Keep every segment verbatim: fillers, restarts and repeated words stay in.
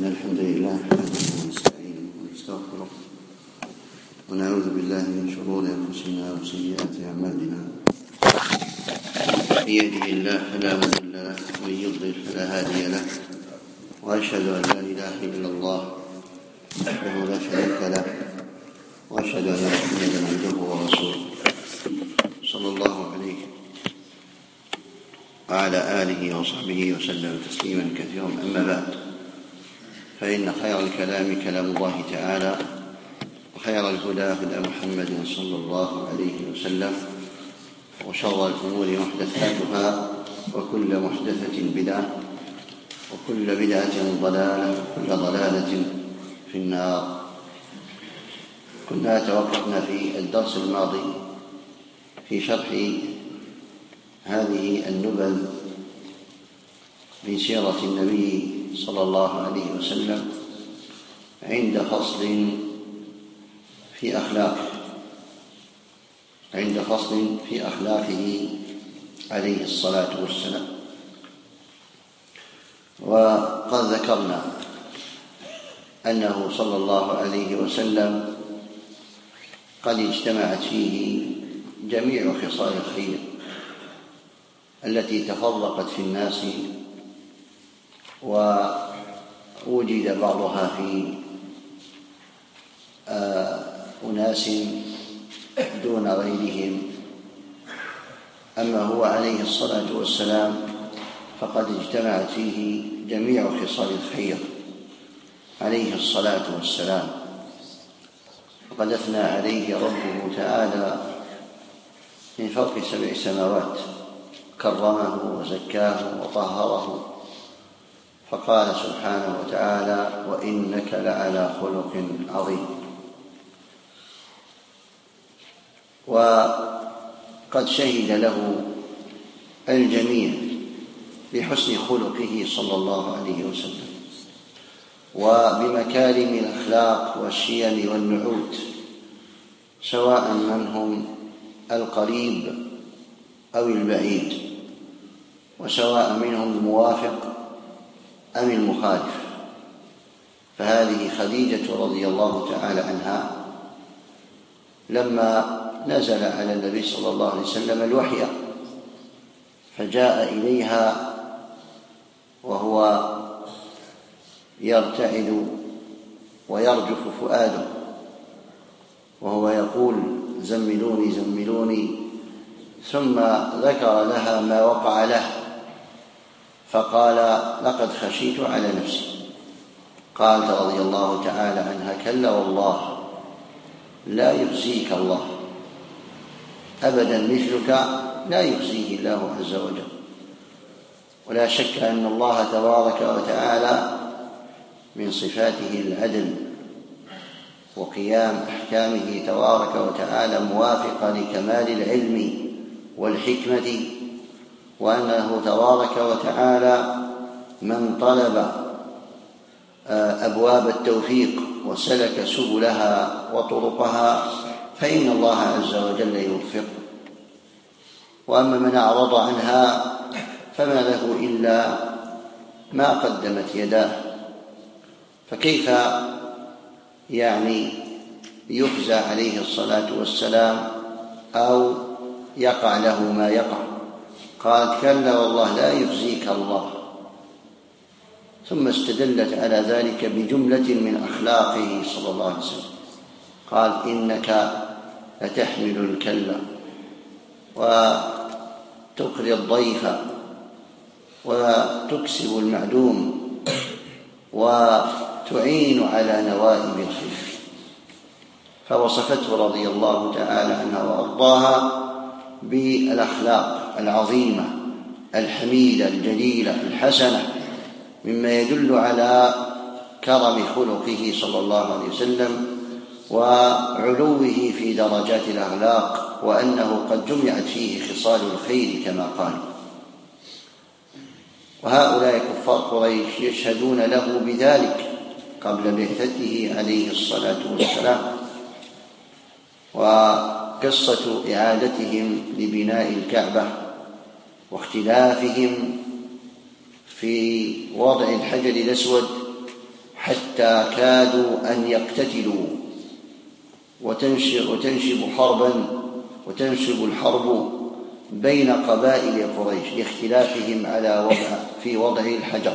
الحمد لله نحمده ونستعينه ونستغفره ونعوذ بالله من شرور أنفسنا وسيئات أعمالنا. من يهده الله فلا مضل له ومن يضلل فلا هادي له، وأشهد أن لا إله إلا الله وحده لا شريك له، وأشهد أن محمدا عبده ورسوله صلى الله عليه وعلى آله وصحبه وسلم تسليما كثيرا. أما بعد، فإن خير الكلام كلام الله تعالى، وخير الهدى هدى محمد صلى الله عليه وسلم، وشر الأمور محدثاتها، وكل محدثة بدعة، وكل بدعة ضلالة، وكل ضلالة في النار. كنا توقفنا في الدرس الماضي في شرح هذه النبذ من سيرة النبي صلى الله عليه وسلم عند فصل في أخلاقه عند فصل في أخلاقه عليه الصلاة والسلام. وقد ذكرنا أنه صلى الله عليه وسلم قد اجتمعت فيه جميع خصال الخير التي تفرقت في الناس، ووجد بعضها في أناس دون غيرهم. أما هو عليه الصلاة والسلام فقد اجتمعت فيه جميع خصال الخير عليه الصلاة والسلام، وقد أثنى عليه ربه تعالى من فوق سبع سماوات، كرمه وزكاه وطهره، فقال سبحانه وتعالى: وإنك لعلى خلق عظيم. وقد شهد له الجميع بحسن خلقه صلى الله عليه وسلم، وبمكارم الأخلاق والشيم والنعوت، سواء من هم القريب أو البعيد، وسواء منهم الموافق أم المخالف. فهذه خديجة رضي الله تعالى عنها لما نزل على النبي صلى الله عليه وسلم الوحي، فجاء إليها وهو يرتعد ويرجف فؤاده، وهو يقول: زملوني زملوني، ثم ذكر لها ما وقع له، فقال: لقد خشيت على نفسي. قالت رضي الله تعالى عنها: كلا والله لا يخزيك الله أبدا، مثلك لا يخزيه الله عز وجل. ولا شك أن الله تبارك وتعالى من صفاته العدل وقيام أحكامه تبارك وتعالى موافقة لكمال العلم والحكمة، وأنه تبارك وتعالى من طلب أبواب التوفيق وسلك سبلها وطرقها فإن الله عز وجل يوفقه. وأما من أعرض عنها فما له إلا ما قدمت يداه. فكيف يعني يخزى عليه الصلاة والسلام أو يقع له ما يقع؟ قالت: كلا والله لا يخزيك الله. ثم استدلت على ذلك بجملة من أخلاقه صلى الله عليه وسلم. قال: إنك لتحمل الكل وتقري الضيف وتكسب المعدوم وتعين على نوائب الخير. فوصفته رضي الله تعالى عنها وأرضاها بالأخلاق العظيمة الحميدة الجليلة الحسنة، مما يدل على كرم خلقه صلى الله عليه وسلم وعلوه في درجات الأخلاق، وأنه قد جمعت فيه خصال الخير كما قال. وهؤلاء كفار قريش يشهدون له بذلك قبل بعثته عليه الصلاة والسلام. وقصة إعادتهم لبناء الكعبة واختلافهم في وضع الحجر الأسود حتى كادوا أن يقتتلوا وتنشب حربا وتنشب الحرب بين قبائل قريش لاختلافهم على وضع في وضع الحجر.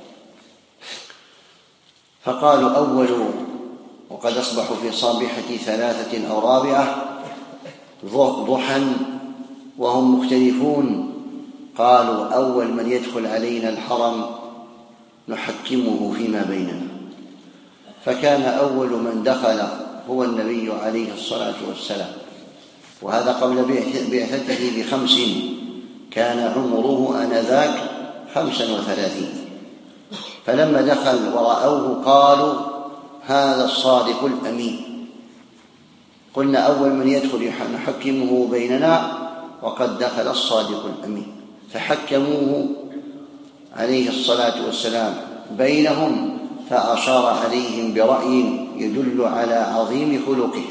فقالوا أول، وقد أصبحوا في صابحة ثلاثة أو رابعة ضحى وهم مختلفون، قالوا أول من يدخل علينا الحرم نحكمه فيما بيننا. فكان أول من دخل هو النبي عليه الصلاة والسلام، وهذا قبل بعثته بخمس، كان عمره آنذاك خمسا وثلاثين. فلما دخل ورأوه قالوا هذا الصادق الأمين. قلنا أول من يدخل نحكمه بيننا، وقد دخل الصادق الأمين، فحكموه عليه الصلاة والسلام بينهم، فأشار عليهم برأي يدل على عظيم خلقه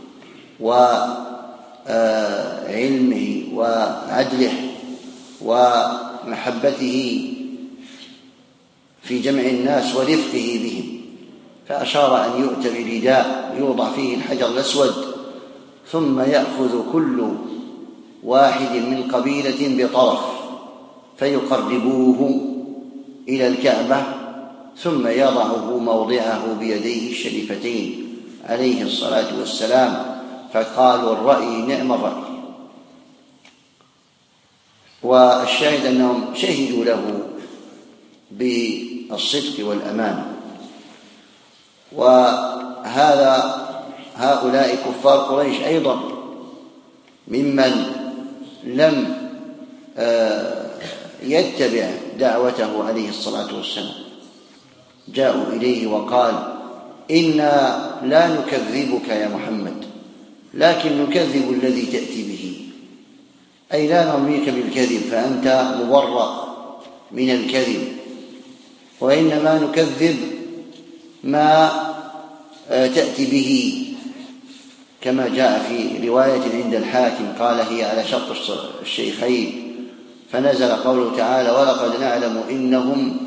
وعلمه وعدله ومحبته في جمع الناس ورفقه بهم، فأشار أن يؤتى برداء يوضع فيه الحجر الأسود، ثم يأخذ كل واحد من قبيلة بطرف فيقربوه إلى الكعبة، ثم يضعه موضعه بيديه الشريفتين عليه الصلاة والسلام. فقالوا الرأي نعم الرأي. والشاهد أنهم شهدوا له بالصدق والأمان. وهذا هؤلاء كفار قريش أيضا ممن لم يتبع دعوته عليه الصلاة والسلام، جاءوا إليه وقال إنا لا نكذبك يا محمد، لكن نكذب الذي تأتي به، أي لا نرميك بالكذب فأنت مبرأ من الكذب، وإنما نكذب ما تأتي به، كما جاء في رواية عند الحاكم قال هي على شرط الشيخين، فنزل قوله تعالى ولقد نعلم إنهم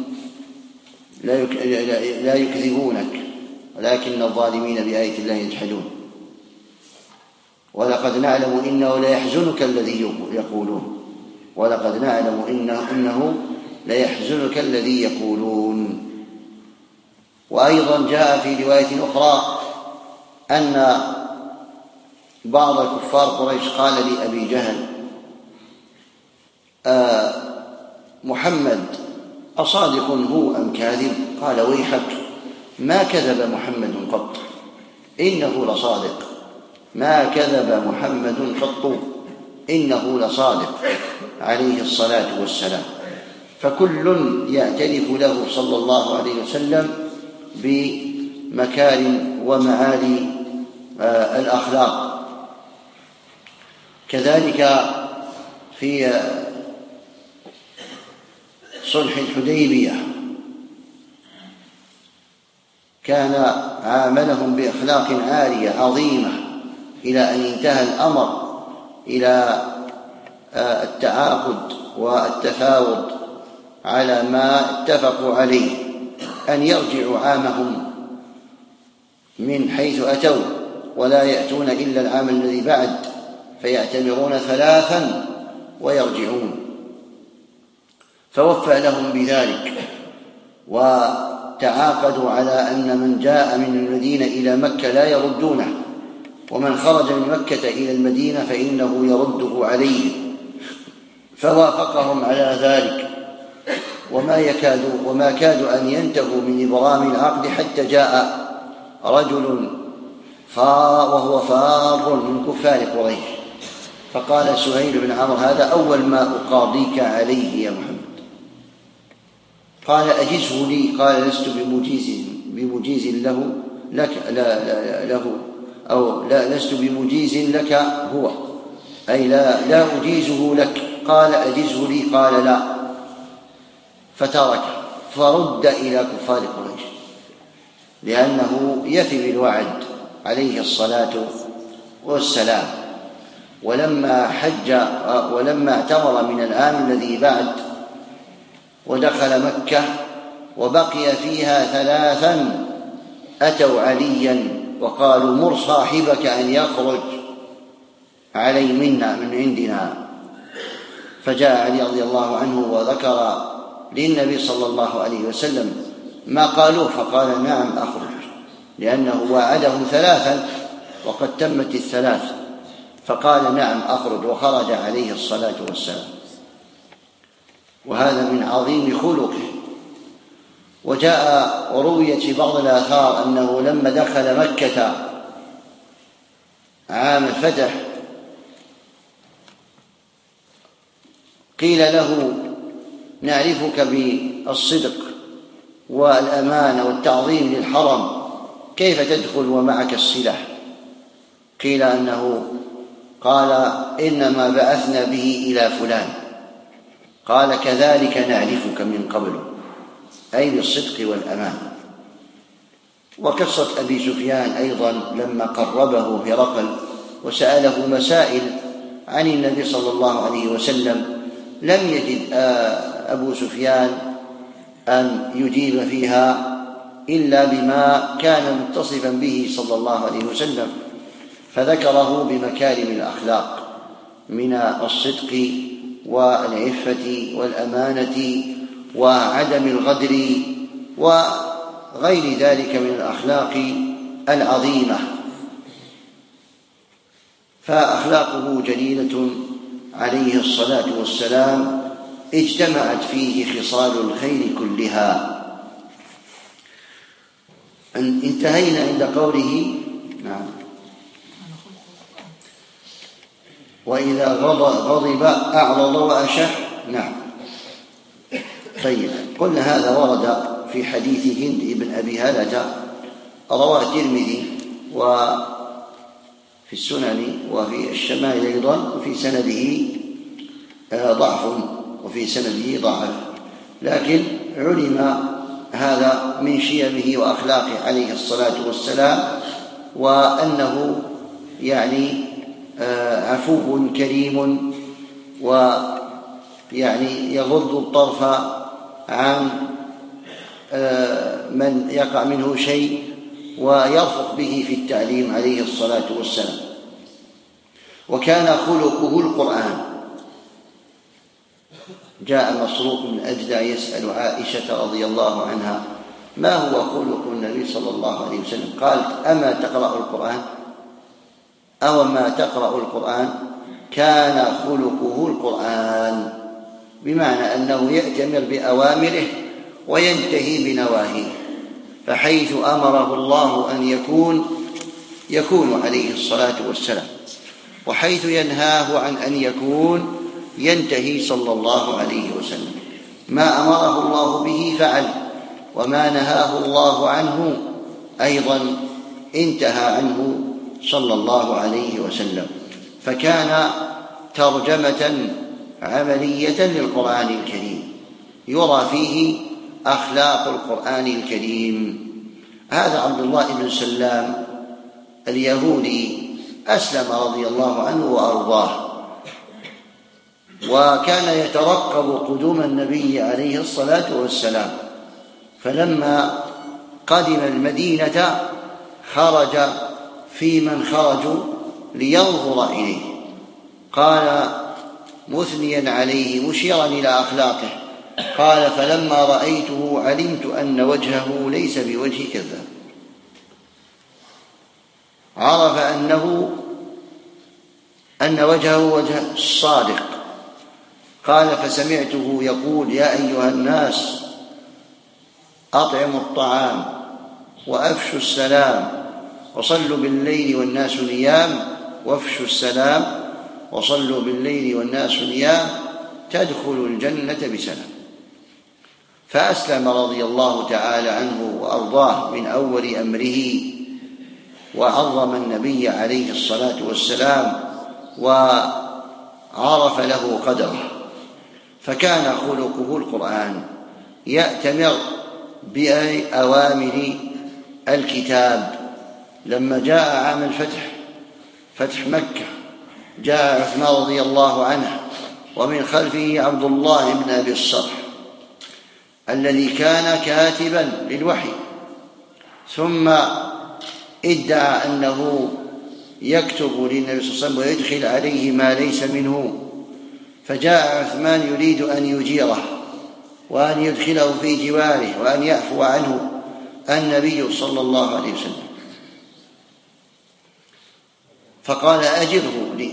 لا يكذبونك ولكن الظالمين بآية الله يجحدون، ولقد نعلم إنه لا يحزنك الذي يقولون، ولقد نعلم إنه, إنه لا يحزنك الذي يقولون. وأيضا جاء في رواية أخرى أن بعض الكفار قريش قال لأبي جهل آه محمد أصادق هو أم كاذب؟ قال ويحك ما كذب محمد قط، إنه لصادق، ما كذب محمد قط إنه لصادق عليه الصلاة والسلام. فكل يعترف له صلى الله عليه وسلم بمكارم ومعالي آه الأخلاق. كذلك في صلح الحديبية كان عاملهم بأخلاق عالية عظيمة، إلى أن انتهى الأمر إلى التعاقد والتفاوض على ما اتفقوا عليه، أن يرجعوا عامهم من حيث أتوا ولا يأتون إلا العام الذي بعد، فيعتمرون ثلاثا ويرجعون. فوفى لهم بذلك، وتعاقدوا على أن من جاء من المدينة إلى مكة لا يردونه، ومن خرج من مكة إلى المدينة فإنه يرده عليه، فوافقهم على ذلك. وما يكادوا وما كادوا أن ينتهوا من إبرام العقد حتى جاء رجل فار وهو فار من كفار قريش، فقال سهيل بن عمرو هذا أول ما أقاضيك عليه يا محمد. قال أجزه لي، قال لست بمجيز بمجيز له لك لا لا له أو لا لست بمجيز لك هو، أي لا لا أجيزه لك. قال أجزه لي، قال لا، فترك فرد إلى كفار قريش لأنه يفي بالوعد عليه الصلاة والسلام. ولما حج ولما اعتمر من العام الذي بعد ودخل مكة وبقي فيها ثلاثا أتوا عليا وقالوا مر صاحبك أن يخرج علي منا من عندنا. فجاء علي رضي الله عنه وذكر للنبي صلى الله عليه وسلم ما قالوه، فقال نعم أخرج، لأنه وعده ثلاثا وقد تمت الثلاث، فقال نعم أخرج، وخرج عليه الصلاة والسلام. وهذا من عظيم خلقه. وجاء ورويت في بعض الآثار أنه لما دخل مكة عام الفتح قيل له نعرفك بالصدق والأمانة والتعظيم للحرم، كيف تدخل ومعك السلاح؟ قيل أنه قال إنما بعثنا به إلى فلان، قال كذلك نعرفك من قبل، أي بالصدق والأمانة. وقصة أبي سفيان أيضا لما قربه هرقل وسأله مسائل عن النبي صلى الله عليه وسلم لم يجد أبو سفيان أن يجيب فيها إلا بما كان متصفا به صلى الله عليه وسلم، فذكره بمكارم الأخلاق من الصدق والعفة والأمانة وعدم الغدر وغير ذلك من الأخلاق العظيمة. فأخلاقه جليلة عليه الصلاة والسلام، اجتمعت فيه خصال الخير كلها. انتهينا عند قوله نعم وإذا غضب أعرض وأشح. نعم. طيب، قلنا هذا ورد في حديث هند بن أبي هلة رواه الترمذي وفي السنن وفي الشمائل أيضا، وفي سنده ضعف وفي سنده ضعف، لكن علم هذا من شيمه وأخلاقه عليه الصلاة والسلام، وأنه يعني عفو كريم، ويعني يغض الطرف عن من يقع منه شيء ويرفق به في التعليم عليه الصلاة والسلام. وكان خلقه القرآن. جاء مسروق بن أجدع يسأل عائشة رضي الله عنها ما هو خلق النبي صلى الله عليه وسلم؟ قالت أما تقرأ القرآن؟ أو ما تقرأ القرآن؟ كان خلقه القرآن، بمعنى أنه يأتمر بأوامره وينتهي بنواهيه، فحيث أمره الله أن يكون يكون عليه الصلاة والسلام، وحيث ينهاه عن أن يكون ينتهي صلى الله عليه وسلم. ما أمره الله به فعل، وما نهاه الله عنه أيضا انتهى عنه صلى الله عليه وسلم. فكان ترجمة عملية للقرآن الكريم، يرى فيه أخلاق القرآن الكريم. هذا عبد الله بن سلام اليهودي أسلم رضي الله عنه وأرضاه، وكان يترقب قدوم النبي عليه الصلاة والسلام، فلما قدم المدينة خرج في من خرجوا لينظر إليه، قال مثنيا عليه مشيرا إلى أخلاقه، قال فلما رأيته علمت أن وجهه ليس بوجه كذاب، عرف أنه أن وجهه وجه الصادق. قال فسمعته يقول يا أيها الناس أطعموا الطعام وأفشوا السلام وصلوا بالليل والناس نيام، وافشوا السلام وصلوا بالليل والناس نيام تدخلوا الجنة بسلام. فأسلم رضي الله تعالى عنه وأرضاه من أول أمره، وعظم النبي عليه الصلاة والسلام وعرف له قدره. فكان خلقه القرآن، يأتمر بأوامر الكتاب. لما جاء عام الفتح، فتح مكة، جاء عثمان رضي الله عنه ومن خلفه عبد الله بن أبي الصرح، الذي كان كاتبا للوحي، ثم ادعى أنه يكتب للنبي صلى الله عليه وسلم ويدخل عليه ما ليس منه، فجاء عثمان يريد أن يجيره وأن يدخله في جواره وأن يعفو عنه النبي صلى الله عليه وسلم، فقال أجره لي،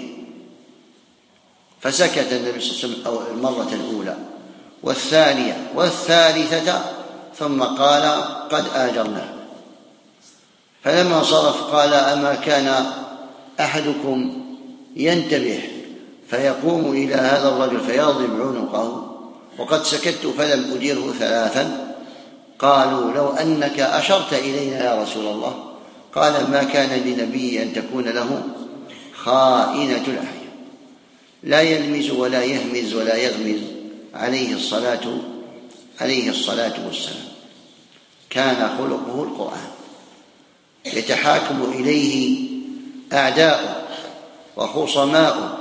فسكت النبي صلى الله عليه وسلم المرة الأولى والثانية والثالثة، ثم قال قد آجرناه. فلما صرف قال أما كان أحدكم ينتبه فيقوم إلى هذا الرجل فيضرب عنقه وقد سكت فلم أجره ثلاثا؟ قالوا لو أنك أشرت إلينا يا رسول الله. قال ما كان لنبي أن تكون له خائنة الأعين، لا يلمز ولا يهمز ولا يغمز عليه الصلاة عليه الصلاة والسلام. كان خلقه القرآن، يتحاكم إليه أعداؤه وخصماؤه،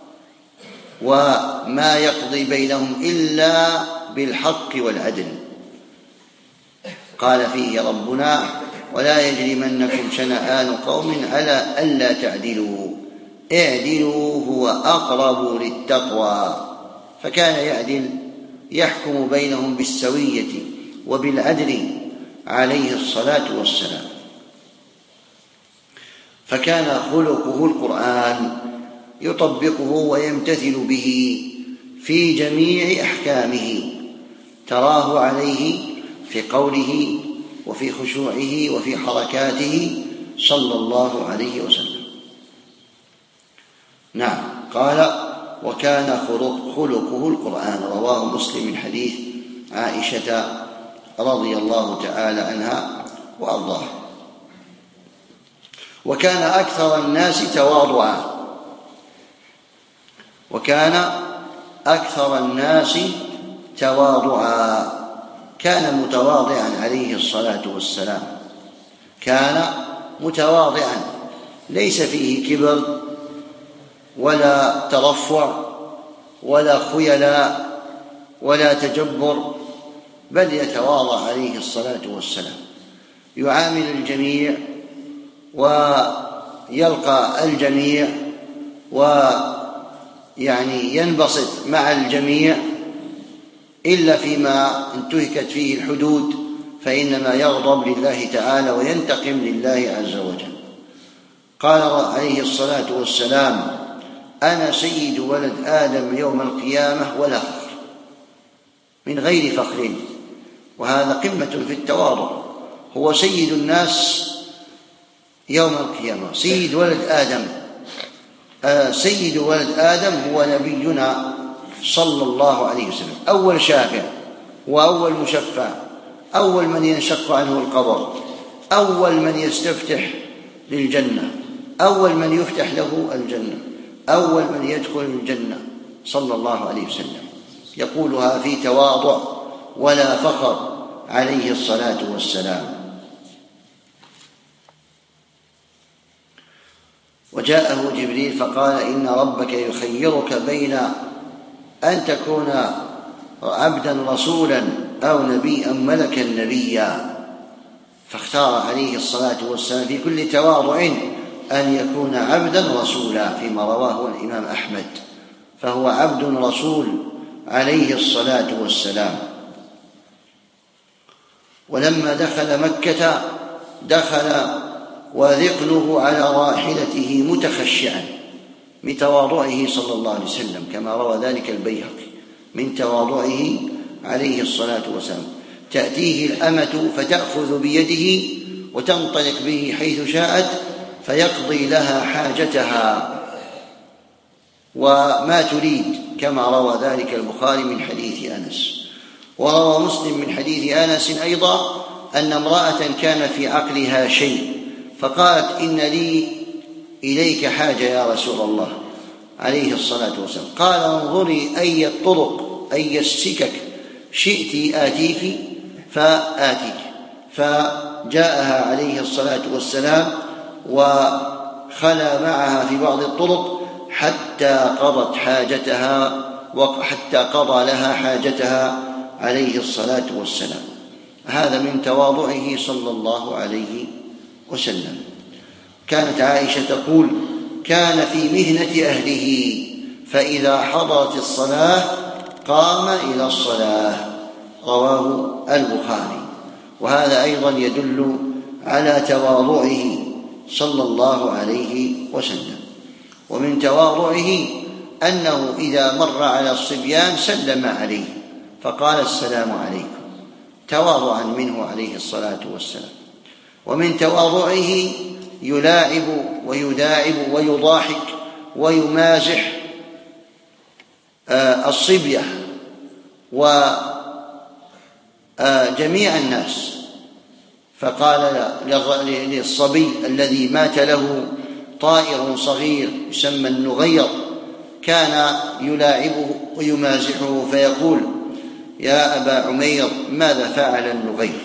وما يقضي بينهم إلا بالحق والعدل. قال فيه ربنا ولا يجرمنكم شنآن قوم على ألا تعدلوا اعدلوا هو أقرب للتقوى. فكان يعدل، يحكم بينهم بالسوية وبالعدل عليه الصلاة والسلام. فكان خلقه القرآن، يطبقه ويمتثل به في جميع أحكامه، تراه عليه في قوله وفي خشوعه وفي حركاته صلى الله عليه وسلم. نعم، قال وكان خلقه القرآن، رواه مسلم من حديث عائشة رضي الله تعالى عنها وأرضاها. وكان أكثر الناس تواضعا وكان أكثر الناس تواضعا كان متواضعا عليه الصلاة والسلام، كان متواضعا، ليس فيه كبر ولا ترفع ولا خيلاء ولا تجبر، بل يتواضع عليه الصلاة والسلام، يعامل الجميع ويلقى الجميع ويعني ينبسط مع الجميع، إلا فيما انتهكت فيه الحدود فإنما يغضب لله تعالى وينتقم لله عز وجل. قال عليه الصلاة والسلام أنا سيد ولد آدم يوم القيامة ولا فخر، من غير فخر، وهذا قمة في التواضع. هو سيد الناس يوم القيامة، سيد ولد آدم. آه سيد ولد آدم هو نبينا صلى الله عليه وسلم، أول شافع وأول مشفع، أول من ينشق عنه القبر، أول من يستفتح للجنة، أول من يفتح له الجنة، أول من يدخل الجنة صلى الله عليه وسلم، يقولها في تواضع ولا فخر عليه الصلاة والسلام. وجاءه جبريل فقال إن ربك يخيرك بين أن تكون عبدا رسولا أو نبيا ملكا نبيا، فاختار عليه الصلاة والسلام في كل تواضع أن يكون عبدا رسولا، فيما رواه الإمام أحمد، فهو عبد رسول عليه الصلاة والسلام. ولما دخل مكة دخل وذقنه على راحلته متخشعا من تواضعه صلى الله عليه وسلم، كما روى ذلك البيهقي، من تواضعه عليه الصلاة والسلام. تأتيه الأمة فتأخذ بيده وتنطلق به حيث شاءت فيقضي لها حاجتها وما تريد، كما روى ذلك البخاري من حديث أنس. وروى مسلم من حديث أنس أيضا أن امرأة كان في عقلها شيء فقالت إن لي إليك حاجة يا رسول الله عليه الصلاة والسلام. قال انظري أي الطرق أي السكك شئت آتيك فآتيك، فجاءها عليه الصلاة والسلام وخلى معها في بعض الطرق حتى قضت حاجتها وحتى قضى لها حاجتها عليه الصلاة والسلام. هذا من تواضعه صلى الله عليه وسلم. كانت عائشة تقول: كان في مهنة أهله فإذا حضرت الصلاة قام إلى الصلاة. رواه البخاري. وهذا أيضا يدل على تواضعه صلى الله عليه وسلم. ومن تواضعه أنه إذا مر على الصبيان سلم عليه فقال: السلام عليكم، تواضعا منه عليه الصلاة والسلام. ومن تواضعه يلاعب ويداعب ويضاحك ويمازح الصبية وجميع الناس. فقال للصبي الذي مات له طائر صغير يسمى النغير، كان يلاعبه ويمازحه فيقول: يا أبا عمير ماذا فعل النغير؟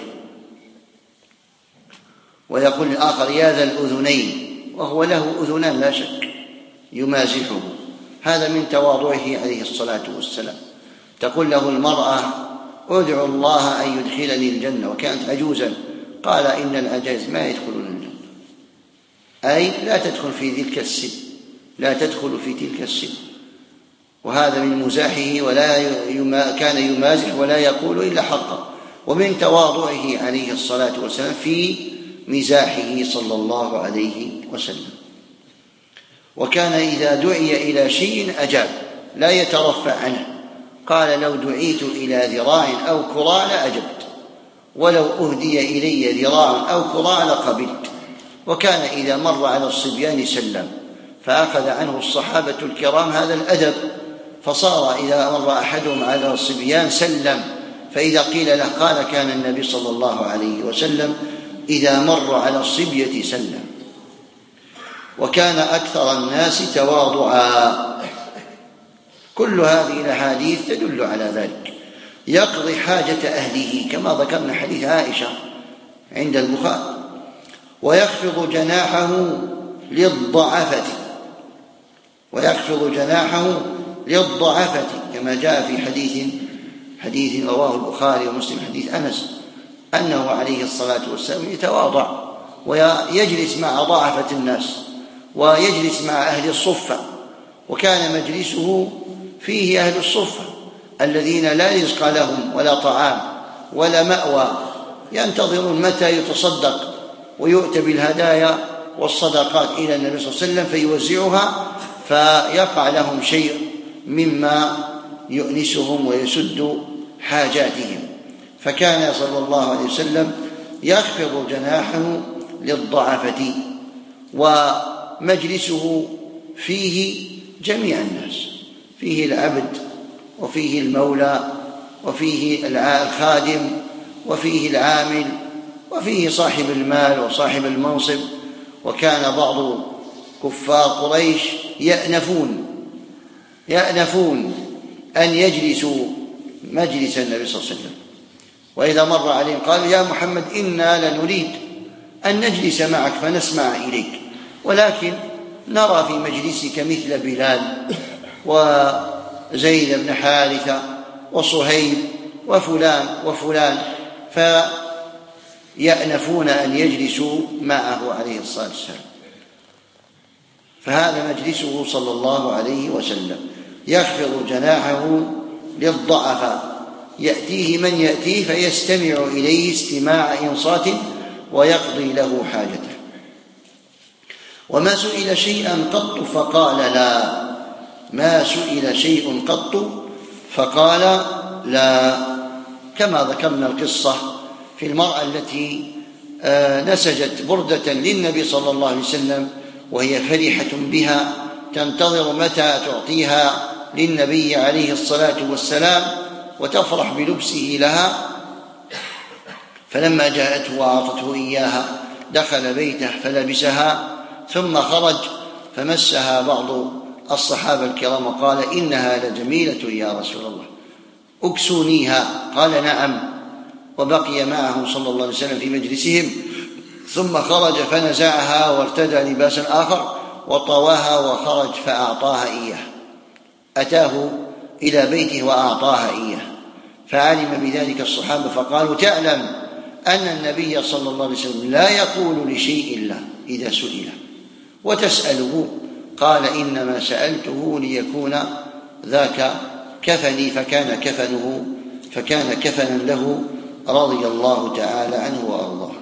ويقول الآخر: يا ذا الأذنين، وهو له أذنان لا شك، يمازحه. هذا من تواضعه عليه الصلاة والسلام. تقول له المرأة: ادعو الله أن يدخلني الجنة، وكانت عجوزا، قال: إن العجائز ما يدخلون الجنة، أي لا تدخل في تلك السن، لا تدخل في تلك السن. وهذا من مزاحه، ولا يما كان يمازح ولا يقول إلا حقا. ومن تواضعه عليه الصلاة والسلام في مزاحه صلى الله عليه وسلم. وكان إذا دعي إلى شيء أجاب، لا يترفع عنه. قال: لو دعيت إلى ذراع أو كراع لأجبت، ولو أهدي إلي ذراع أو كراع لقبلت. وكان إذا مر على الصبيان سلم، فأخذ عنه الصحابة الكرام هذا الأدب، فصار إذا مر أحدهم على الصبيان سلم. فإذا قيل له قال: كان النبي صلى الله عليه وسلم إذا مر على الصبية سلم. وكان أكثر الناس تواضعا. كل هذه الأحاديث تدل على ذلك. يقضي حاجة أهله كما ذكرنا حديث عائشة عند البخاري. ويخفض جناحه للضعفة، ويخفض جناحه للضعفة كما جاء في حديث حديث رواه البخاري ومسلم، حديث أنس، أنه عليه الصلاة والسلام يتواضع ويجلس مع ضعفة الناس، ويجلس مع أهل الصفة. وكان مجلسه فيه أهل الصفة الذين لا رزق لهم ولا طعام ولا مأوى، ينتظرون متى يتصدق ويؤتى بالهدايا والصدقات إلى النبي صلى الله عليه وسلم فيوزعها، فيقع لهم شيء مما يؤنسهم ويسد حاجاتهم. فكان صلى الله عليه وسلم يخفض جناحه للضعفة، ومجلسه فيه جميع الناس، فيه العبد وفيه المولى وفيه الخادم وفيه العامل وفيه صاحب المال وصاحب المنصب. وكان بعض كفار قريش يأنفون يأنفون أن يجلسوا مجلس النبي صلى الله عليه وسلم، وإذا مر عليهم قال: يا محمد إنا لنريد أن نجلس معك فنسمع إليك، ولكن نرى في مجلسك مثل بلال وزيد بن حارثة وصهيب وفلان وفلان، فيأنفون أن يجلسوا معه عليه الصلاة والسلام. فهذا مجلسه صلى الله عليه وسلم، يخفض جناحه للضعفاء، يأتيه من يأتيه فيستمع إليه استماع إنصات ويقضي له حاجته. وما سئل شيئا قط فقال لا، ما سئل شيء قط فقال لا. كما ذكرنا القصة في المرأة التي نسجت بردة للنبي صلى الله عليه وسلم وهي فرحة بها، تنتظر متى تعطيها للنبي عليه الصلاة والسلام وتفرح بلبسه لها. فلما جاءته وأعطته إياها دخل بيته فلبسها، ثم خرج فمسها بعض الصحابة الكرام وقال: إنها لجميلة يا رسول الله، أكسونيها. قال: نعم. وبقي معه صلى الله عليه وسلم في مجلسهم، ثم خرج فنزعها وارتدى لباسا آخر وطواها وخرج فأعطاها إياه، أتاه إلى بيته وأعطاها إياه. فعلم بذلك الصحابة فقالوا: تعلم أن النبي صلى الله عليه وسلم لا يقول لشيء إلا إذا سئل، وتسأله؟ قال: إنما سألته ليكون ذاك كفني، فكان كفنه فكان كفنا له رضي الله تعالى عنه وأرضاه.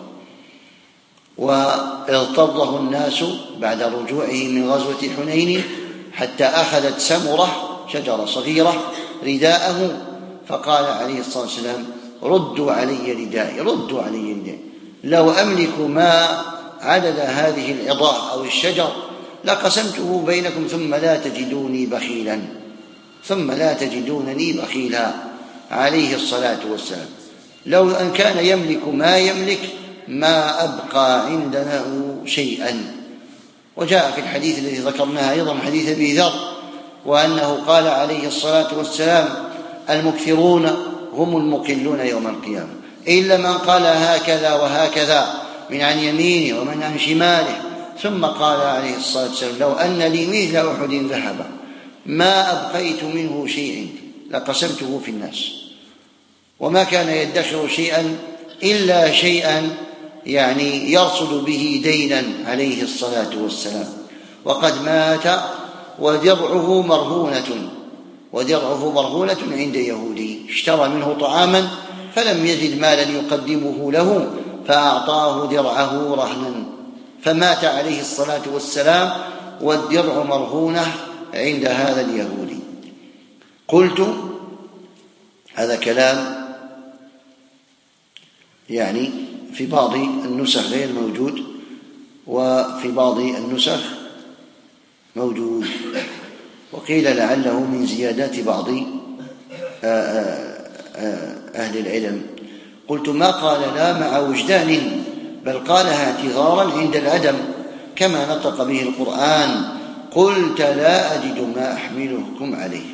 واغتظه الناس بعد رجوعه من غزوة حنين حتى أخذت سمرة شجرة صغيرة رداءه، فقال عليه الصلاة والسلام: ردوا علي ردائي، ردوا علي ردائي، لو أملك ما عدد هذه العظام أو الشجر لقسمته بينكم ثم لا تجدوني بخيلا ثم لا تجدونني بخيلا عليه الصلاة والسلام. لو أن كان يملك ما يملك ما أبقى عندنا شيئا. وجاء في الحديث الذي ذكرناه أيضا حديث أبي ذر، وأنه قال عليه الصلاة والسلام: المكثرون هم المقلون يوم القيامة، إلا من قال هكذا وهكذا من عن يمينه ومن عن شماله. ثم قال عليه الصلاة والسلام: لو أن لي مثل أحد ذهبا ما أبقيت منه شيء لقسمته في الناس. وما كان يدخر شيئا إلا شيئا يعني يرصد به دينا عليه الصلاة والسلام. وقد مات ودرعه مرهونة ودرعه مرهونة عند يهودي اشترى منه طعاما فلم يجد مالا يقدمه له فأعطاه درعه رهنا، فمات عليه الصلاة والسلام والدرع مرهونة عند هذا اليهودي. قلت: هذا كلام يعني في بعض النسخ غير موجود، وفي بعض النسخ موجود، وقيل لعله من زيادات بعض أهل العلم. قلت: ما قال لا مع وجدان، بل قالها اعتذارا عند العدم كما نطق به القرآن: قلت لا أجد ما أحملكم عليه.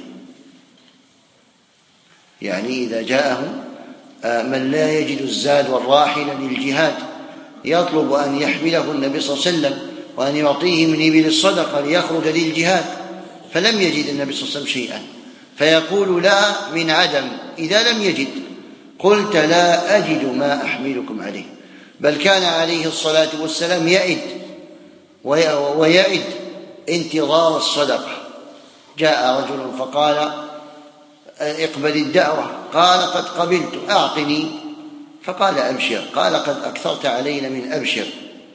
يعني إذا جاءه من لا يجد الزاد والراحل للجهاد يطلب أن يحمله النبي صلى الله عليه وسلم وأن يعطيه من إبل الصدقة ليخرج للجهاد، فلم يجد النبي صلى الله عليه وسلم شيئا، فيقول لا من عدم إذا لم يجد: قلت لا أجد ما أحملكم عليه. بل كان عليه الصلاة والسلام يئد ويئد انتظار الصدقة. جاء رجل فقال: اقبل الدعوة. قال: قد قبلت، أعطني. فقال: أبشر. قال: قد أكثرت علينا من أبشر.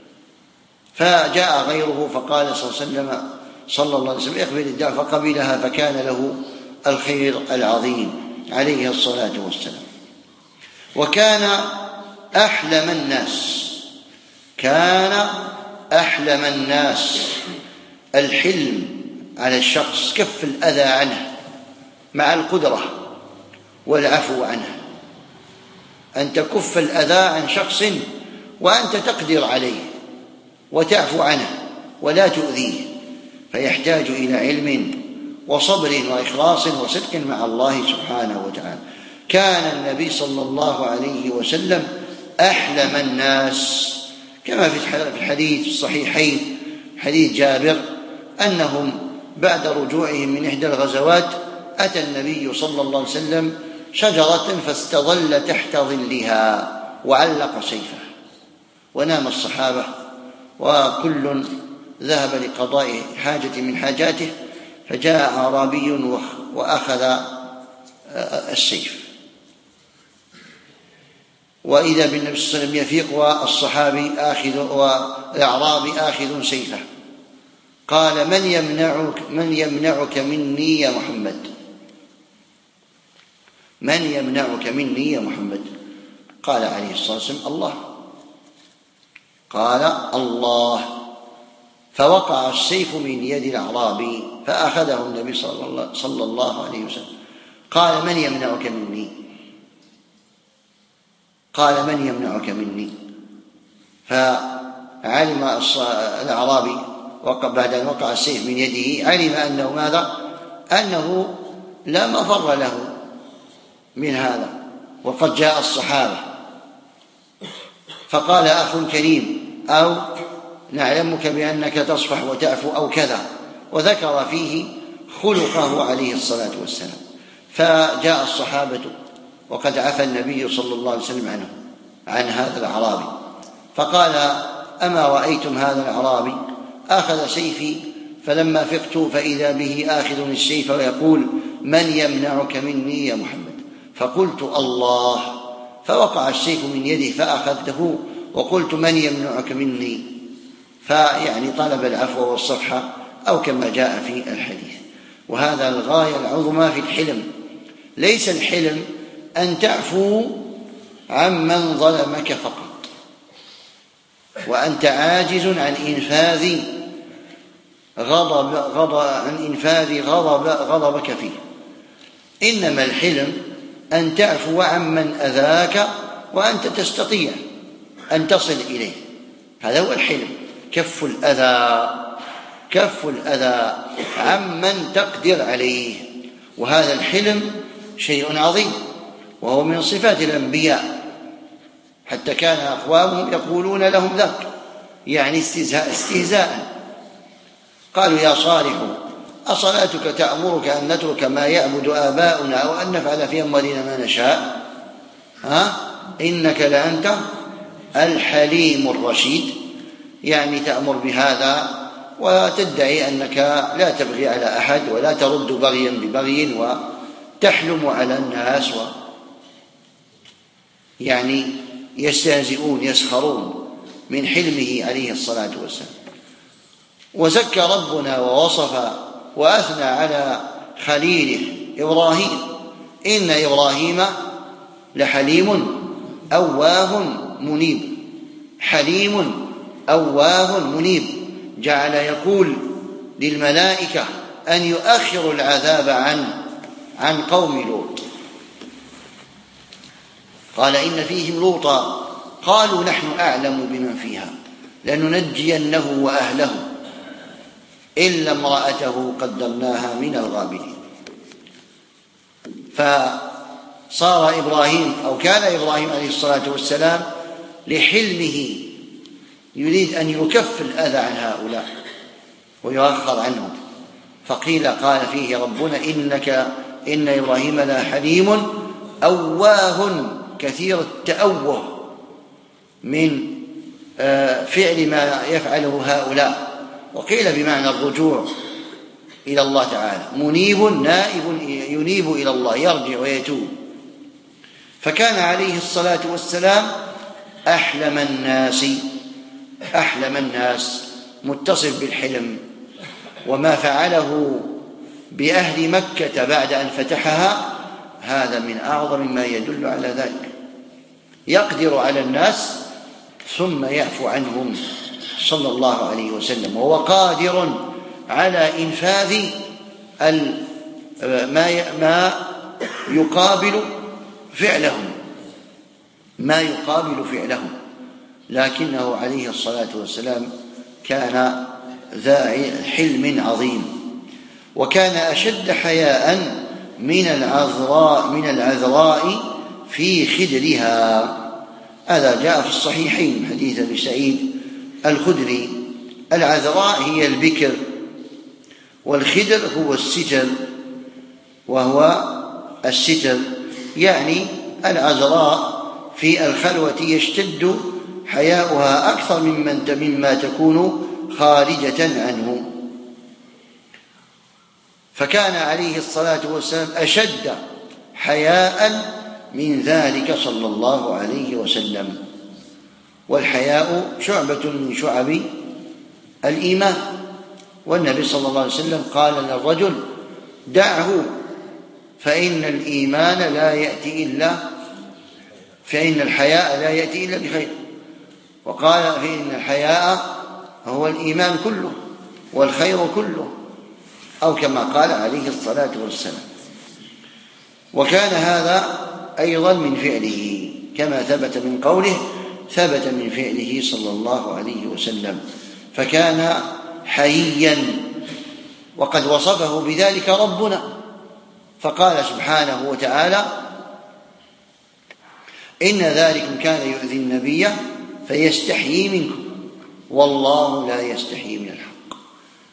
فجاء غيره فقال صلى الله عليه وسلم صلى الله عليه وسلم: اقبل الدعوة، فقبلها، فكان له الخير العظيم عليه الصلاة والسلام. وكان أحلم الناس كان أحلم الناس الحلم على الشخص كف الأذى عنه مع القدرة والعفو عنه، أن تكف الأذى عن شخص وأنت تقدر عليه وتعفو عنه ولا تؤذيه، فيحتاج إلى علم وصبر وإخلاص وصدق مع الله سبحانه وتعالى. كان النبي صلى الله عليه وسلم أحلم الناس، كما في الحديث الصحيحين حديث جابر أنهم بعد رجوعهم من إحدى الغزوات أتى النبي صلى الله عليه وسلم شجرة فاستظل تحت ظلها وعلق سيفه، ونام الصحابة وكل ذهب لقضاء حاجة من حاجاته، فجاء أعرابي وأخذ السيف، وإذا بالنبي صلى الله عليه وسلم يفيق والصحابي آخذ والأعرابي آخذ سيفه. قال: من يمنعك من يمنعك مني يا محمد؟ من يمنعك مني يا محمد؟ قال عليه الصلاة والسلام: الله. قال: الله. فوقع السيف من يد الأعرابي فأخذه النبي صلى الله عليه وسلم. قال: من يمنعك مني؟ قال: من يمنعك مني؟ فعلم الأعرابي بعد أن وقع السيف من يده علم أنه ماذا؟ أنه لا مفر له من هذا، وقد جاء الصحابة. فقال: أخ كريم، أو نعلمك بأنك تصفح وتعفو أو كذا، وذكر فيه خلقه عليه الصلاة والسلام. فجاء الصحابة وقد عفى النبي صلى الله عليه وسلم عنه عن هذا الأعرابي، فقال: أما رأيتم هذا الأعرابي أخذ سيفي فلما فقت فإذا به آخذ السيف ويقول: من يمنعك مني يا محمد؟ فقلت: الله، فوقع السيف من يده فأخذته وقلت: من يمنعك مني؟ فيعني طلب العفو والصفح أو كما جاء في الحديث. وهذا الغاية العظمى في الحلم. ليس الحلم أن تعفو عمن ظلمك فقط وأنت عاجز عن إنفاذ غضب غضب عن إنفاذ غضب غضبك فيه، إنما الحلم أن تعفو عمن أذاك وأنت تستطيع أن تصل إليه. هذا هو الحلم، كف الأذى كف الأذى عمن تقدر عليه. وهذا الحلم شيء عظيم، وهو من صفات الأنبياء، حتى كان أقوامهم يقولون لهم ذاك، يعني استهزاء استهزاء. قالوا: يا صالح أصلاتك تأمرك أن نترك ما يعبد آباؤنا أو أن نفعل في أموالنا ما نشاء؟ ها؟ إنك لأنت الحليم الرشيد، يعني تأمر بهذا وتدعي أنك لا تبغي على أحد ولا ترد بغيا ببغي وتحلم على الناس، و يعني يستهزئون يسخرون من حلمه عليه الصلاة والسلام. وزكى ربنا ووصف وأثنى على خليله إبراهيم: إن إبراهيم لحليم أواه منيب. حليم أواه منيب، جعل يقول للملائكة أن يؤخروا العذاب عن عن قوم لوط. قال: إن فيهم لوطا قالوا نحن أعلم بمن فيها لننجينه وأهله إلا امرأته قدرناها من الغابرين. فصار إبراهيم أو كان إبراهيم عليه الصلاة والسلام لحلمه يريد أن يكف الأذى عن هؤلاء ويؤخر عنهم، فقيل قال فيه ربنا: إنك إن إبراهيم لحليم أواه كثير التأوه من فعل ما يفعله هؤلاء. وقيل بمعنى الرجوع إلى الله تعالى، منيب نائب ينيب إلى الله، يرجع ويتوب. فكان عليه الصلاة والسلام أحلم الناس أحلم الناس متصف بالحلم. وما فعله بأهل مكة بعد أن فتحها هذا من أعظم ما يدل على ذلك. يقدر على الناس ثم يعفو عنهم صلى الله عليه وسلم، وهو قادر على إنفاذ ما يقابل فعلهم ما يقابل فعلهم لكنه عليه الصلاة والسلام كان ذا حلم عظيم. وكان أشد حياء من العذراء من العذراء في خدرها. هذا جاء في الصحيحين حديث أبي سعيد الخدري: العذراء هي البكر، والخدر هو الستر، وهو الستر يعني العذراء في الخلوة يشتد حياؤها أكثر مما تكون خارجة عنه. فكان عليه الصلاة والسلام أشد حياء من ذلك صلى الله عليه وسلم. والحياء شعبة من شعب الإيمان، والنبي صلى الله عليه وسلم قال للرجل: دعه فإن الإيمان لا يأتي إلا فإن الحياء لا يأتي إلا بخير. وقال: فإن الحياء هو الإيمان كله والخير كله، أو كما قال عليه الصلاة والسلام. وكان هذا أيضا من فعله كما ثبت من قوله: ثبت من فعله صلى الله عليه وسلم. فكان حييا، وقد وصفه بذلك ربنا، فقال سبحانه وتعالى: إن ذلكم كان يؤذي النبي فيستحيي منكم والله لا يستحيي من الحق.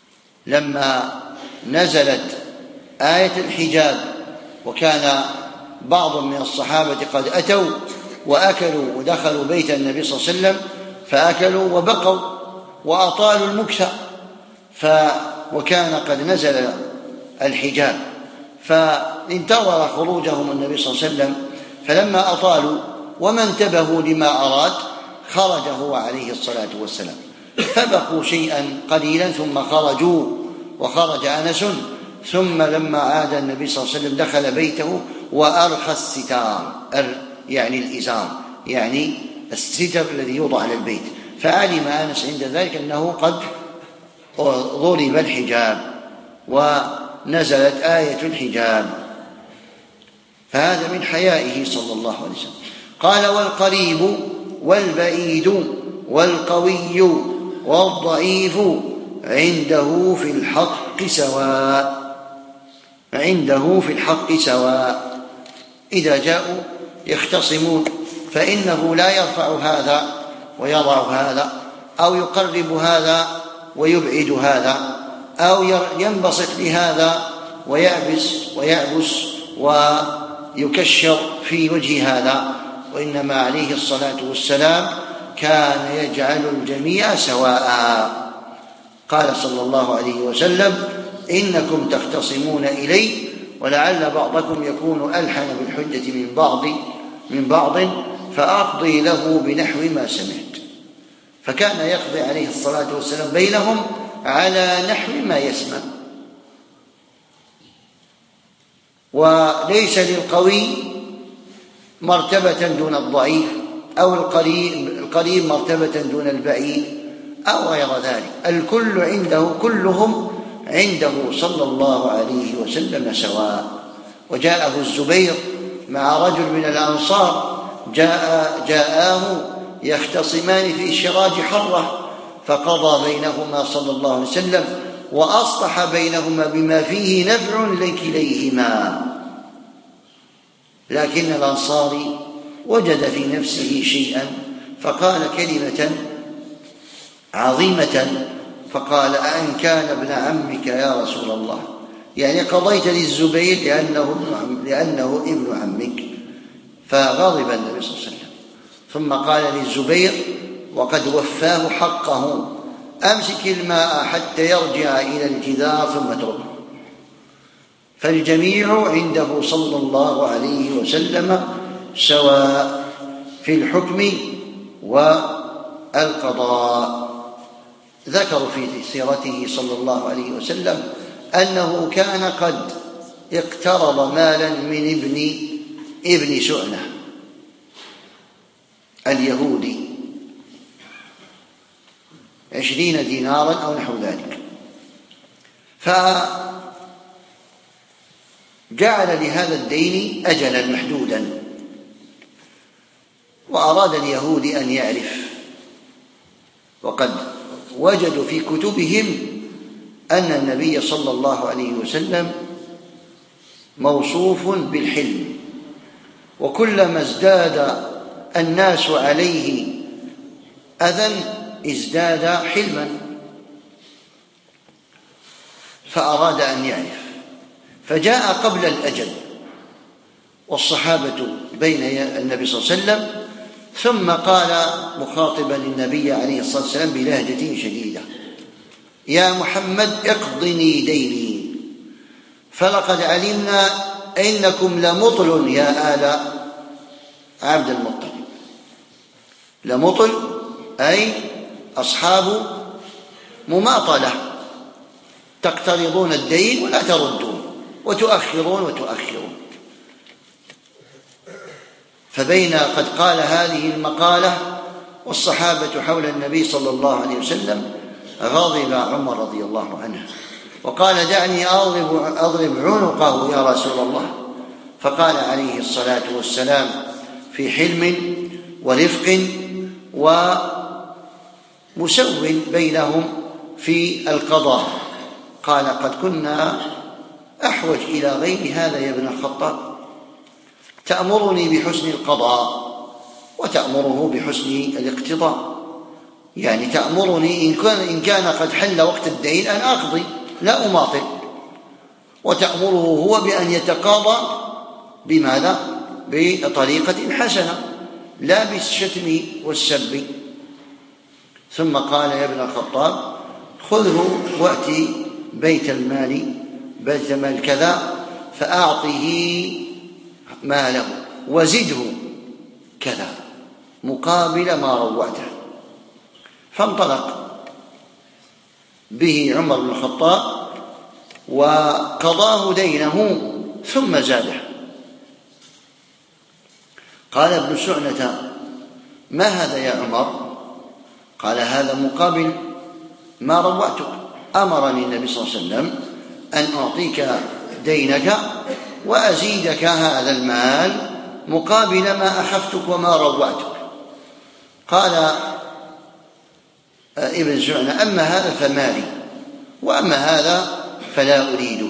لما نزلت آية الحجاب وكان بعض من الصحابة قد أتوا وأكلوا ودخلوا بيت النبي صلى الله عليه وسلم فأكلوا وبقوا وأطالوا المكث، ف وكان قد نزل الحجاب، فانتظر خروجهم النبي صلى الله عليه وسلم، فلما أطالوا وما انتبهوا لما أراد خرج هو عليه الصلاة والسلام، فبقوا شيئا قليلا ثم خرجوا، وخرج أنس، ثم لما عاد النبي صلى الله عليه وسلم دخل بيته وأرخى الستار، يعني الإزار، يعني الستر الذي يوضع على البيت، فعلم أنس عند ذلك أنه قد ضرب الحجاب ونزلت آية الحجاب، فهذا من حيائه صلى الله عليه وسلم. قال: والقريب والبعيد والقوي والضعيف عنده في الحق سواء، عنده في الحق سواء. إذا جاءوا يختصمون فإنه لا يرفع هذا ويضع هذا، أو يقرب هذا ويبعد هذا، أو ينبسط لهذا ويعبس ويعبس ويكشر في وجه هذا، وإنما عليه الصلاة والسلام كان يجعل الجميع سواء. قال صلى الله عليه وسلم: إنكم تختصمون إلي ولعل بعضكم يكون ألحن بالحجة من بعض من بعض فأقضي له بنحو ما سمعت. فكان يقضي عليه الصلاة والسلام بينهم على نحو ما يسمع. وليس للقوي مرتبة دون الضعيف، أو القريب مرتبة دون البعيد، أو غير ذلك، الكل عنده كلهم عنده صلى الله عليه وسلم سواء. وجاءه الزبير مع رجل من الأنصار، جاء جاءاه يختصمان في شراج حرة، فقضى بينهما صلى الله عليه وسلم وأصلح بينهما بما فيه نفع لكليهما. لكن الأنصاري وجد في نفسه شيئا فقال كلمة عظيمة، فقال: أن كان ابن عمك يا رسول الله، يعني قضيت للزبير لأنه, لأنه ابن عمك. فغضب النبي صلى الله عليه وسلم، ثم قال للزبير وقد وفاه حقه: أمسك الماء حتى يرجع إلى الجدار ثم اتركه. فالجميع عنده صلى الله عليه وسلم سواء في الحكم والقضاء. ذكروا في سيرته صلى الله عليه وسلم أنه كان قد اقترض مالا من ابن ابن سعنة اليهودي عشرين دينارا أو نحو ذلك، فجعل لهذا الدين أجلا محدودا، وأراد اليهودي أن يعرف، وقد وجدوا في كتبهم أن النبي صلى الله عليه وسلم موصوف بالحلم، وكلما ازداد الناس عليه أذى ازداد حلما، فأراد أن يعرف، فجاء قبل الأجل والصحابة بين النبي صلى الله عليه وسلم، ثم قال مخاطبا النبي عليه الصلاة والسلام بلهجة شديدة: يا محمد اقضني ديني، فلقد علمنا إنكم لمطل يا آل عبد المطلب. لمطل أي أصحاب مماطلة، تقترضون الدين ولا تردون، وتؤخرون وتؤخرون. فبين قد قال هذه المقالة والصحابة حول النبي صلى الله عليه وسلم، غضب عمر رضي الله عنه وقال: دعني أضرب, أضرب عنقه يا رسول الله. فقال عليه الصلاة والسلام في حلم ورفق ومسو بينهم في القضاء، قال: قد كنا أحوج إلى غير هذا يا ابن الخطاب، تأمرني بحسن القضاء وتأمره بحسن الاقتضاء، يعني تأمرني إن كان, إن كان قد حل وقت الدين أن أقضي لا أماطل، وتأمره هو بأن يتقاضى بماذا؟ بطريقة حسنة، لا بالشتم والسب. ثم قال: يا ابن الخطاب خذه وأتي بيت المال بيت مال كذا فأعطه ماله وزده كذا مقابل ما روعته. فانطلق به عمر بن الخطاب وقضاه دينه ثم زاده. قال ابن سعنة: ما هذا يا عمر؟ قال: هذا مقابل ما روعتك. أمرني النبي صلى الله عليه وسلم أن أعطيك دينك وأزيدك هذا المال مقابل ما أخفتك وما روعتك. قال ابن سعنة: أما هذا فمالي، وأما هذا فلا أريده.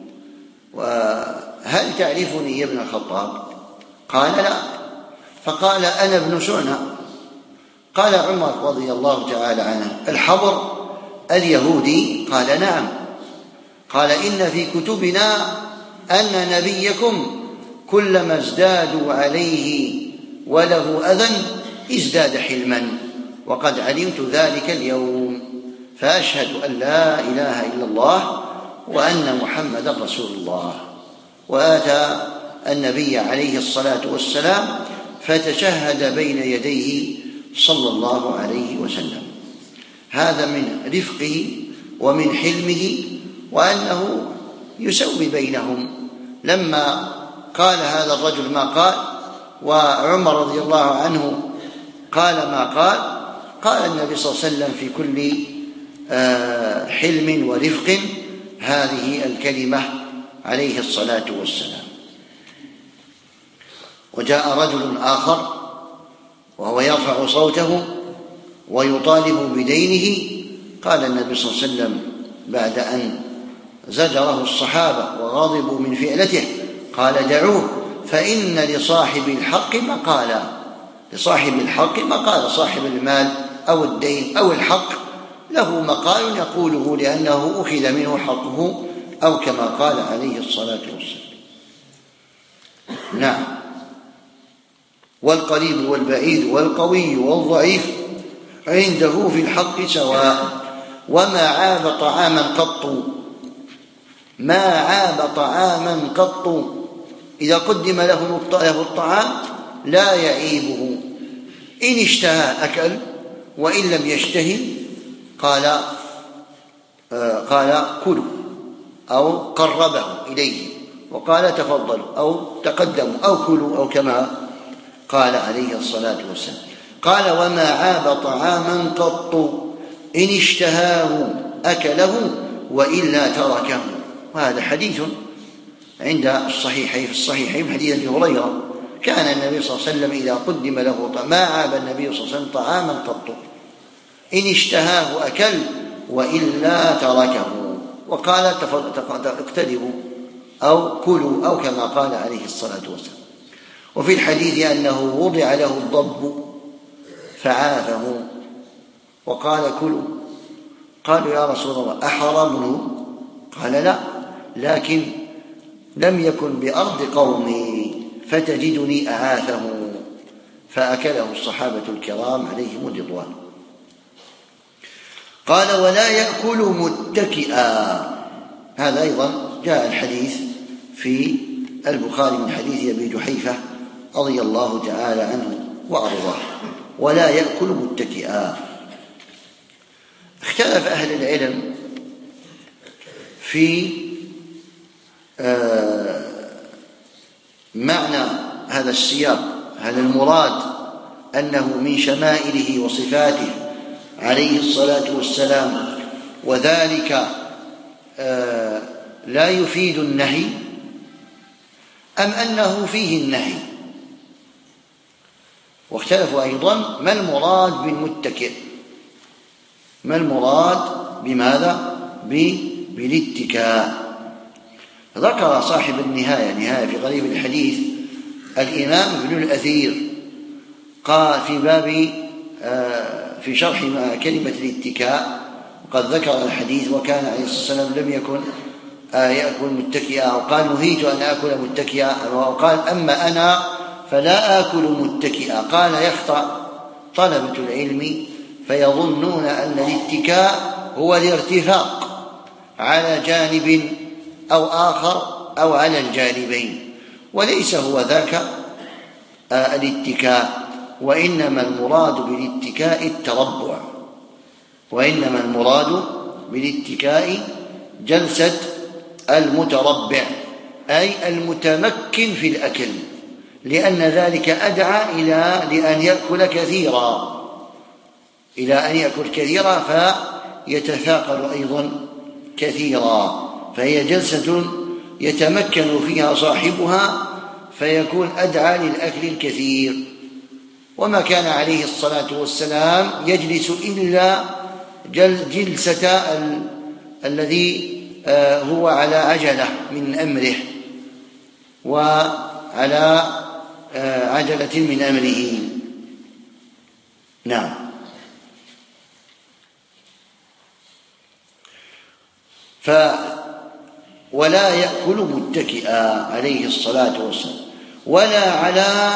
وهل تعرفني يا ابن الخطاب؟ قال: لا. فقال: أنا ابن سعنة. قال عمر رضي الله تعالى عنه: الحبر اليهودي؟ قال: نعم. قال: إن في كتبنا أن نبيكم كلما ازدادوا عليه وله أذى ازداد حلما، وقد علمت ذلك اليوم، فأشهد أن لا إله إلا الله وأن محمدا رسول الله. وآتى النبي عليه الصلاة والسلام فتشهد بين يديه صلى الله عليه وسلم. هذا من رفقه ومن حلمه، وأنه يسوي بينهم. لما قال هذا الرجل ما قال وعمر رضي الله عنه قال ما قال، قال النبي صلى الله عليه وسلم في كل حلم ورفق هذه الكلمة عليه الصلاة والسلام. وجاء رجل آخر وهو يرفع صوته ويطالب بدينه. قال النبي صلى الله عليه وسلم بعد أن زجره الصحابة وغضبوا من فعلته، قال: دعوه فإن لصاحب الحق مقالا. لصاحب الحق مقال، صاحب المال أو الدين أو الحق له مقال يقوله لأنه أخذ منه حقه، أو كما قال عليه الصلاة والسلام. نعم. والقريب والبعيد والقوي والضعيف عنده في الحق سواء، وما عاب طعاما قط ما عاب طعاما قط إذا قدم له الطعام لا يعيبه، إن اشتهى أكل وإن لم يشتهي قال قال كلوا أو قربه إليه وقال تفضلوا أو تقدموا أو كلوا، أو كما قال عليه الصلاة والسلام. قال: وما عاب طعاما قط إن اشتهاه أكله وإلا تركه. وهذا حديث عند الصحيحين في الصحيحين حديث أبي هريرة: كان النبي صلى الله عليه وسلم إذا قدم له طعام ما عاب النبي صلى الله عليه وسلم طعاما قط إن اشتهاه أكل وإلا تركه، وقال اقتربوا أو كلوا، أو كما قال عليه الصلاة والسلام. وفي الحديث أنه وضع له الضب فعافه وقال: كلوا. قالوا: يا رسول الله أحرمه؟ قال: لا، لكن لم يكن بأرض قومي فتجدني أعافه، فأكله الصحابة الكرام عليهم الرضوان. قال: ولا يأكل متكئا. هذا أيضا جاء الحديث في البخاري من حديث أبي جحيفة رضي الله تعالى عنه وأرضاه: ولا يأكل متكئا. اختلف أهل العلم في معنى هذا السياق. هل المراد أنه من شمائله وصفاته عليه الصلاة والسلام وذلك لا يفيد النهي، أم أنه فيه النهي؟ واختلفوا أيضا ما المراد بالمتكئ، ما المراد بماذا؟ بالاتكاء. ذكر صاحب النهاية نهاية في غريب الحديث الإمام ابن الأثير قال في باب في شرح كلمة الاتكاء، قد ذكر الحديث: وكان عليه الصلاة والسلام لم يكن يأكل متكئا، أو قال نهيت أن آكل متكئا، أو قال أما أنا فلا آكل متكئا. قال يخطأ طلبة العلم فيظنون أن الاتكاء هو الارتفاق على جانب أو آخر أو على الجانبين، وليس هو ذاك الاتكاء، وإنما المراد بالاتكاء التربع، وإنما المراد بالاتكاء جلسة المتربع، أي المتمكن في الأكل، لأن ذلك أدعى إلى لأن يأكل كثيرا إلى أن يأكل كثيرا فيتثاقل أيضا كثيرا، فهي جلسة يتمكن فيها صاحبها فيكون أدعى للأكل الكثير. وما كان عليه الصلاة والسلام يجلس إلا جلسة ال... الذي هو على عجلة من أمره وعلى عجلة من أمره. نعم. ف ولا يأكل متكئا عليه الصلاة والسلام، ولا على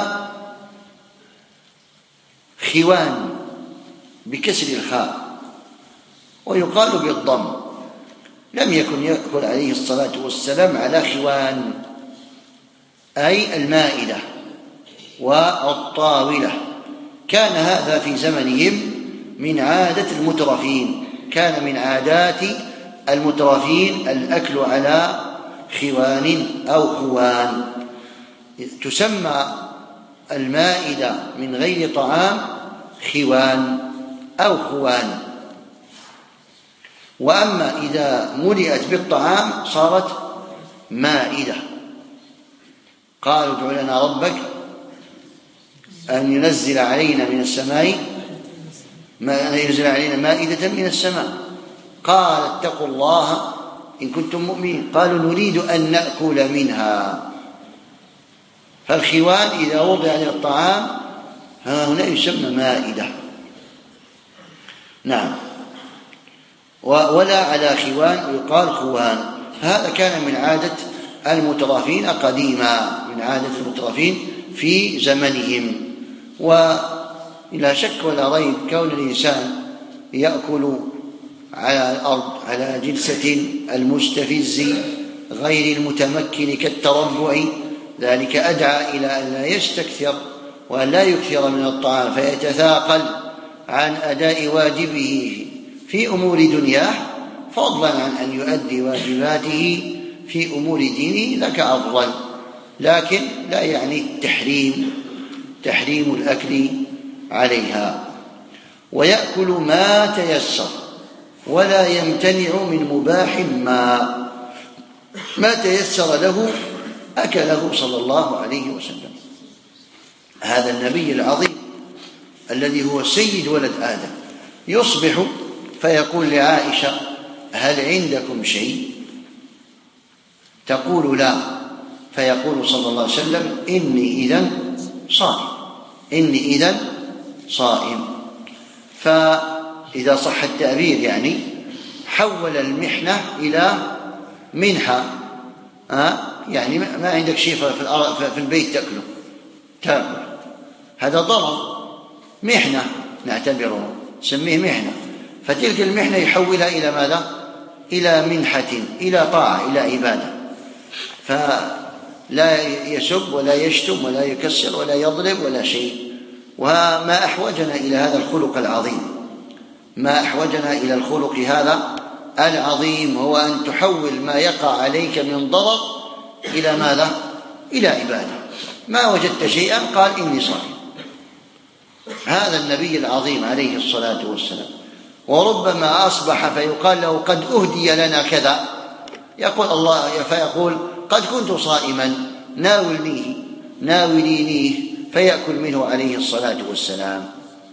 خوان بكسر الخاء، ويقال بالضم. لم يكن يأكل عليه الصلاة والسلام على خوان، أي المائدة والطاولة. كان هذا في زمنهم من عادة المترفين، كان من عادات المترفين الأكل على خوان أو خوان. تسمى المائدة من غير طعام خوان أو خوان، وأما إذا ملئت بالطعام صارت مائدة. قالوا ادع لنا ربك أن ينزل علينا من السماء ما ينزل علينا مائدة من السماء. قال اتقوا الله إن كنتم مؤمنين. قالوا نريد أن نأكل منها. فالخوان إذا وضع للطعام ها هنا يسمى مائدة. نعم. ولا على خوان يقال خوان. هذا كان من عادة المترفين قديما، من عادة المترفين في زمنهم. ولا شك ولا ريب كون الإنسان يأكل على الأرض على جلسة المستفز غير المتمكن كالتربع، ذلك أدعى إلى أن لا يستكثر وأن لا يكثر من الطعام فيتثاقل عن أداء واجبه في أمور دنياه، فضلا عن أن يؤدي واجباته في أمور دينه لك أفضل. لكن لا يعني التحريم تحريم الأكل عليها. ويأكل ما تيسر ولا يمتنع من مباح ما ما تيسر له أكله صلى الله عليه وسلم. هذا النبي العظيم الذي هو سيد ولد آدم يصبح فيقول لعائشة هل عندكم شيء؟ تقول لا، فيقول صلى الله عليه وسلم إني إذن صائم إني إذن صائم. فإذا صح التعبير يعني حول المحنة إلى منحة. أه؟ يعني ما عندك شيء في البيت تأكله تأكل، هذا ضرر، محنة نعتبره نسميه محنة. فتلك المحنة يحولها إلى ماذا؟ إلى منحة، إلى طاعة، إلى عبادة. فلا يسب ولا يشتم ولا يكسر ولا يضرب ولا شيء. وما أحوجنا إلى هذا الخلق العظيم، ما أحوجنا إلى الخلق هذا العظيم هو أن تحول ما يقع عليك من ضرر إلى ماذا؟ إلى عبادة. ما وجدت شيئا قال إني صائم. هذا النبي العظيم عليه الصلاة والسلام. وربما أصبح فيقال له قد أهدي لنا كذا، يقول الله فيقول قد كنت صائما ناولنيه ناولينيه فيأكل منه عليه الصلاة والسلام.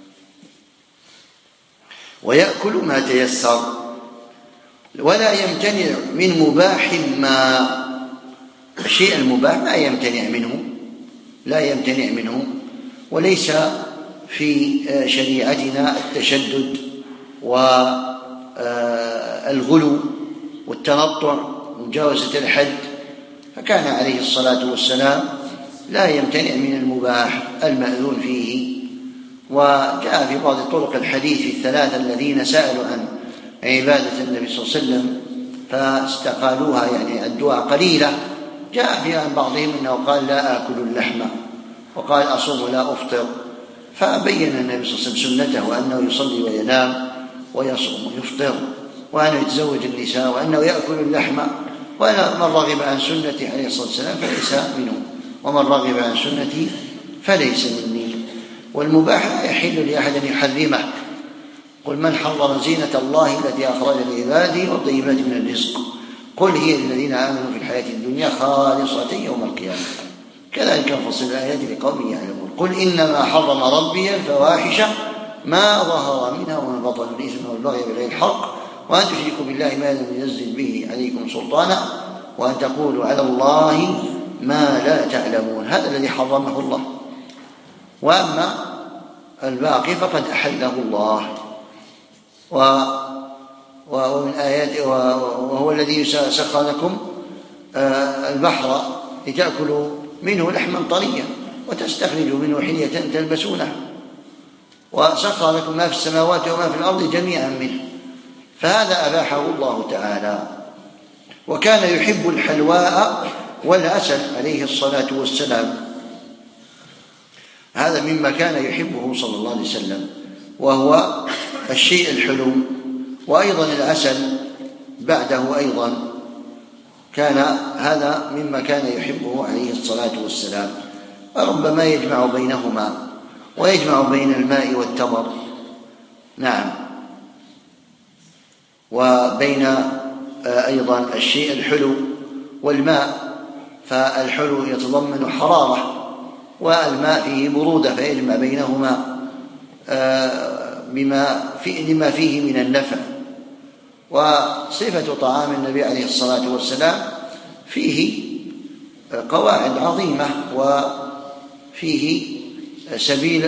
ويأكل ما تيسر ولا يمتنع من مباح ما. الشيء المباح ما يمتنع منه لا يمتنع منه وليس في شريعتنا التشدد والغلو والتنطع مجاوزة الحد، فكان عليه الصلاة والسلام لا يمتنع من المباح المأذون فيه. وجاء في بعض طرق الحديث الثلاثة الذين سألوا عن عبادة النبي صلى الله عليه وسلم فاستقالوها، يعني الدعاء قليلة، جاء في عن بعضهم أنه قال لا آكل اللحم، وقال أصوم ولا أفطر، فبين النبي صلى الله عليه وسلم سنته وأنه يصلي وينام ويصوم ويفطر، وأنه يتزوج النساء، وأنه يأكل اللحم، وأن من رغب عن سنتي عليه الصلاة والسلام فليس منه، ومن رغب عن سنتي فليس مني. والمباح لا يحل لأحد أن يحرمه. قل من حرم زينة الله التي أخرج لعباده والطيبات من الرزق قل هي للذين آمنوا في الحياة الدنيا خالصة يوم القيامة. كذلك نفصل الآيات لقوم يعلمون. قل إنما حرم ربي الفواحش ما ظهر منها وما بطن، الإثم والبغي بغير الحق، وأن تشركوا بالله ما لم ينزل به عليكم سلطانا، وأن تقولوا على الله ما لا تعلمون. هذا الذي حرمه الله، وأما الباقي فقد أحله الله. ومن آياته وهو الذي سخر لكم البحر لتأكلوا منه لحما طريا وتستخرجوا منه حلية تلبسونه، وسخر لكم ما في السماوات وما في الأرض جميعا منه، فهذا أباحه الله تعالى. وكان يحب الحلواء والعسل عليه الصلاة والسلام، هذا مما كان يحبه صلى الله عليه وسلم، وهو الشيء الحلو. وأيضا العسل بعده أيضا كان هذا مما كان يحبه عليه الصلاة والسلام، ربما يجمع بينهما ويجمع بين الماء والتمر، نعم، وبين أيضا الشيء الحلو والماء، فالحلو يتضمن حرارة والماء فيه برودة، فيجمع بينهما بما فيه لما فيه من النفع. وصفة طعام النبي عليه الصلاة والسلام فيه قواعد عظيمة، وفيه سبيل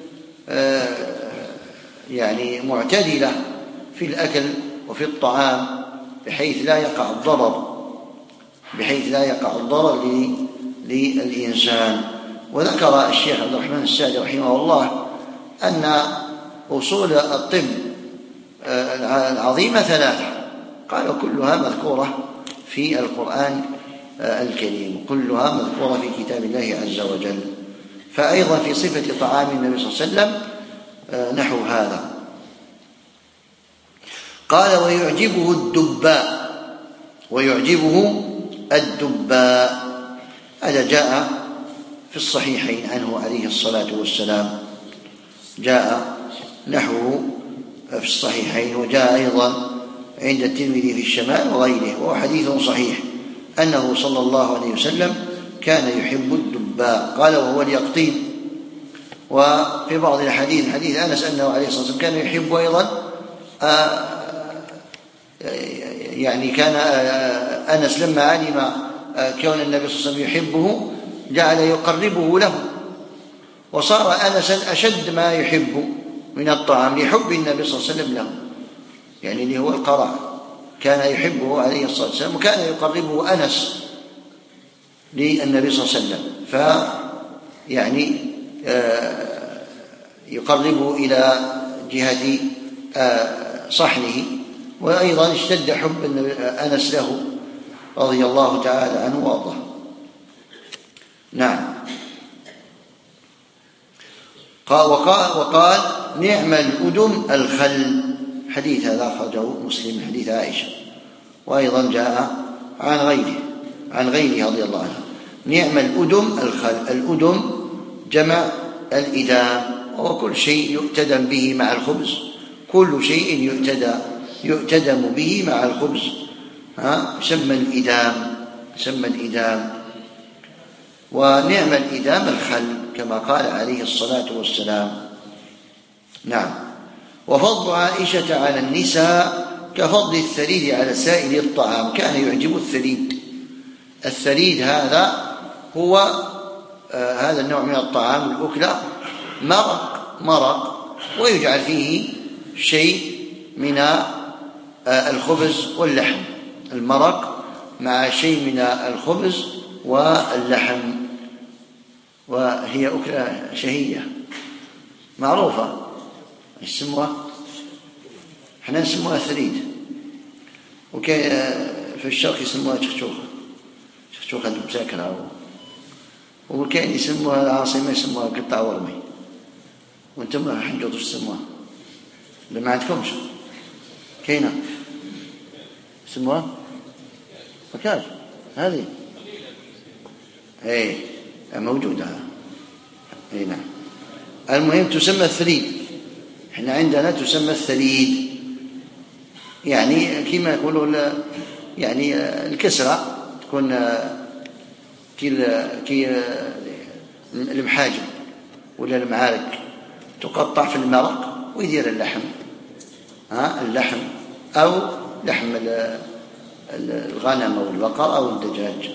يعني معتدلة في الأكل وفي الطعام، بحيث لا يقع الضرر بحيث لا يقع الضرر للإنسان. وذكر الشيخ عبد الرحمن السعدي رحمه الله أن أصول الطب العظيمة ثلاثة، قالوا كلها مذكورة في القرآن الكريم، كلها مذكورة في كتاب الله عز وجل. فأيضا في صفة طعام النبي صلى الله عليه وسلم نحو هذا. قال ويعجبه الدباء ويعجبه الدباء هذا جاء في الصحيحين عنه عليه الصلاة والسلام، جاء نحوه في الصحيحين، وجاء أيضا عند الترمذي في الشمال وغيره، وهو حديث صحيح أنه صلى الله عليه وسلم كان يحب الدباء، قال وهو اليقطين. وفي بعض الحديث حديث أنس أنه عليه الصلاة والسلام كان يحب أيضا آه يعني كان آه أنس لما علم آه كون النبي صلى الله عليه وسلم يحبه جعل يقربه له، وصار أنسا أشد ما يحب من الطعام لحب النبي صلى الله عليه وسلم له، يعني اللي هو القرع كان يحبه عليه الصلاة والسلام، وكان يقربه أنس للنبي صلى الله عليه وسلم، فيعني آه يقربه إلى جهة آه صحنه. وأيضا اشتد حب أنس له رضي الله تعالى عنه وارضاه. نعم. وقال, وقال نعم الأدم الخل، حديث هذا أخرجه مسلم حديث عائشة، وأيضا جاء عن غيره عن غيره رضي الله عنه. نعم الأدم الخل، الأدم جمع الإدام، وهو كل شيء يؤتدم به مع الخبز، كل شيء يؤتدى يؤتدم به مع الخبز ها يسمى الإدام يسمى الإدام. ونعم الإدام الخل كما قال عليه الصلاة والسلام. نعم. وفضل عائشة على النساء كفضل الثريد على سائر الطعام، كان يعجب الثريد. الثريد هذا هو آه هذا النوع من الطعام الأكلة، مرق مرق ويجعل فيه شيء من آه الخبز واللحم، المرق مع شيء من الخبز واللحم، وهي أكلة شهية معروفة. يسموها احنا نسموها ثريد، وكان في الشرق يسموها شخشوخة، شخشوخة مساكرة، وكان يسموها العاصمة يسموها قطع ورمي. وانتم حنجوط وش يسموها؟ اللي ما عندكمش كينا يسموها فكاج هذه ايه موجودة. اي نعم. المهم تسمى الثريد، احنا عندنا تسمى الثريد، يعني كما يقولوا يعني الكسرة تكون كي المحاجم ولا المعارك تقطع في المرق ويدير اللحم، ها اللحم أو لحم الغنم أو البقر أو الدجاج.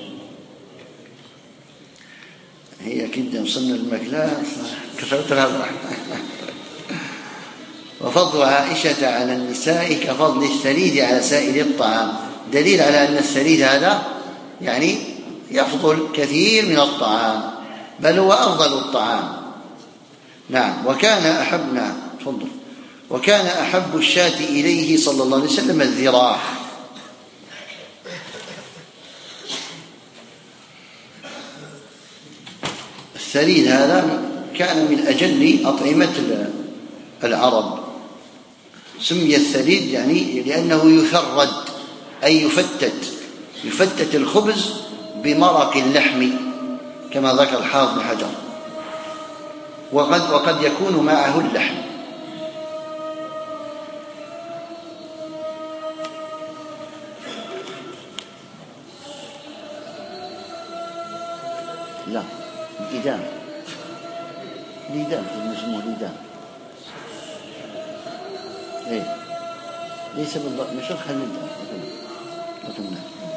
هي كده وصلنا المكلا كفرت الهضرة. وفضل عائشة على النساء كفضل الثريد على سائر الطعام، دليل على أن الثريد هذا يعني يفضل كثير من الطعام، بل هو أفضل الطعام. نعم. وكان أحبنا تفضل وكان أحب الشاة إليه صلى الله عليه وسلم الذراع. الثريد هذا كان من أجل أطعمة العرب، سمي الثريد يعني لأنه يثرد أي يفتت يفتت الخبز بمرق اللحم كما ذكر الحافظ بن حجر، وقد وقد يكون معه اللحم. لا الإدام الإدام اسمه الإدام إيه ليس بالضبط مش الخل الإدام لكن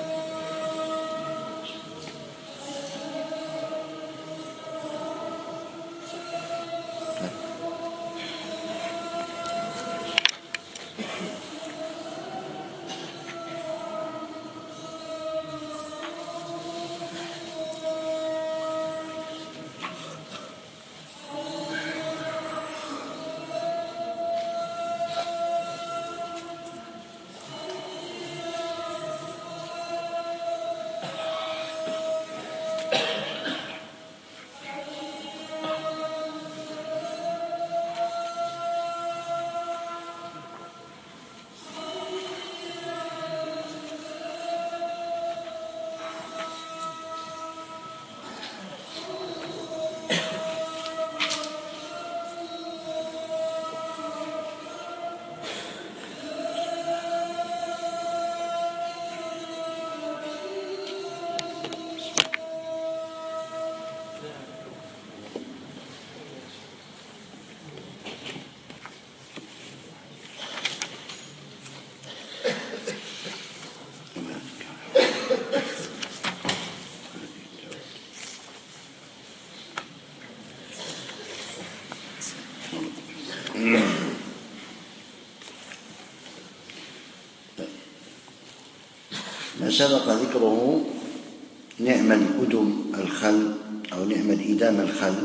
ما سبق ذكره نعم الأدم الخل أو نعم الإدام الخل.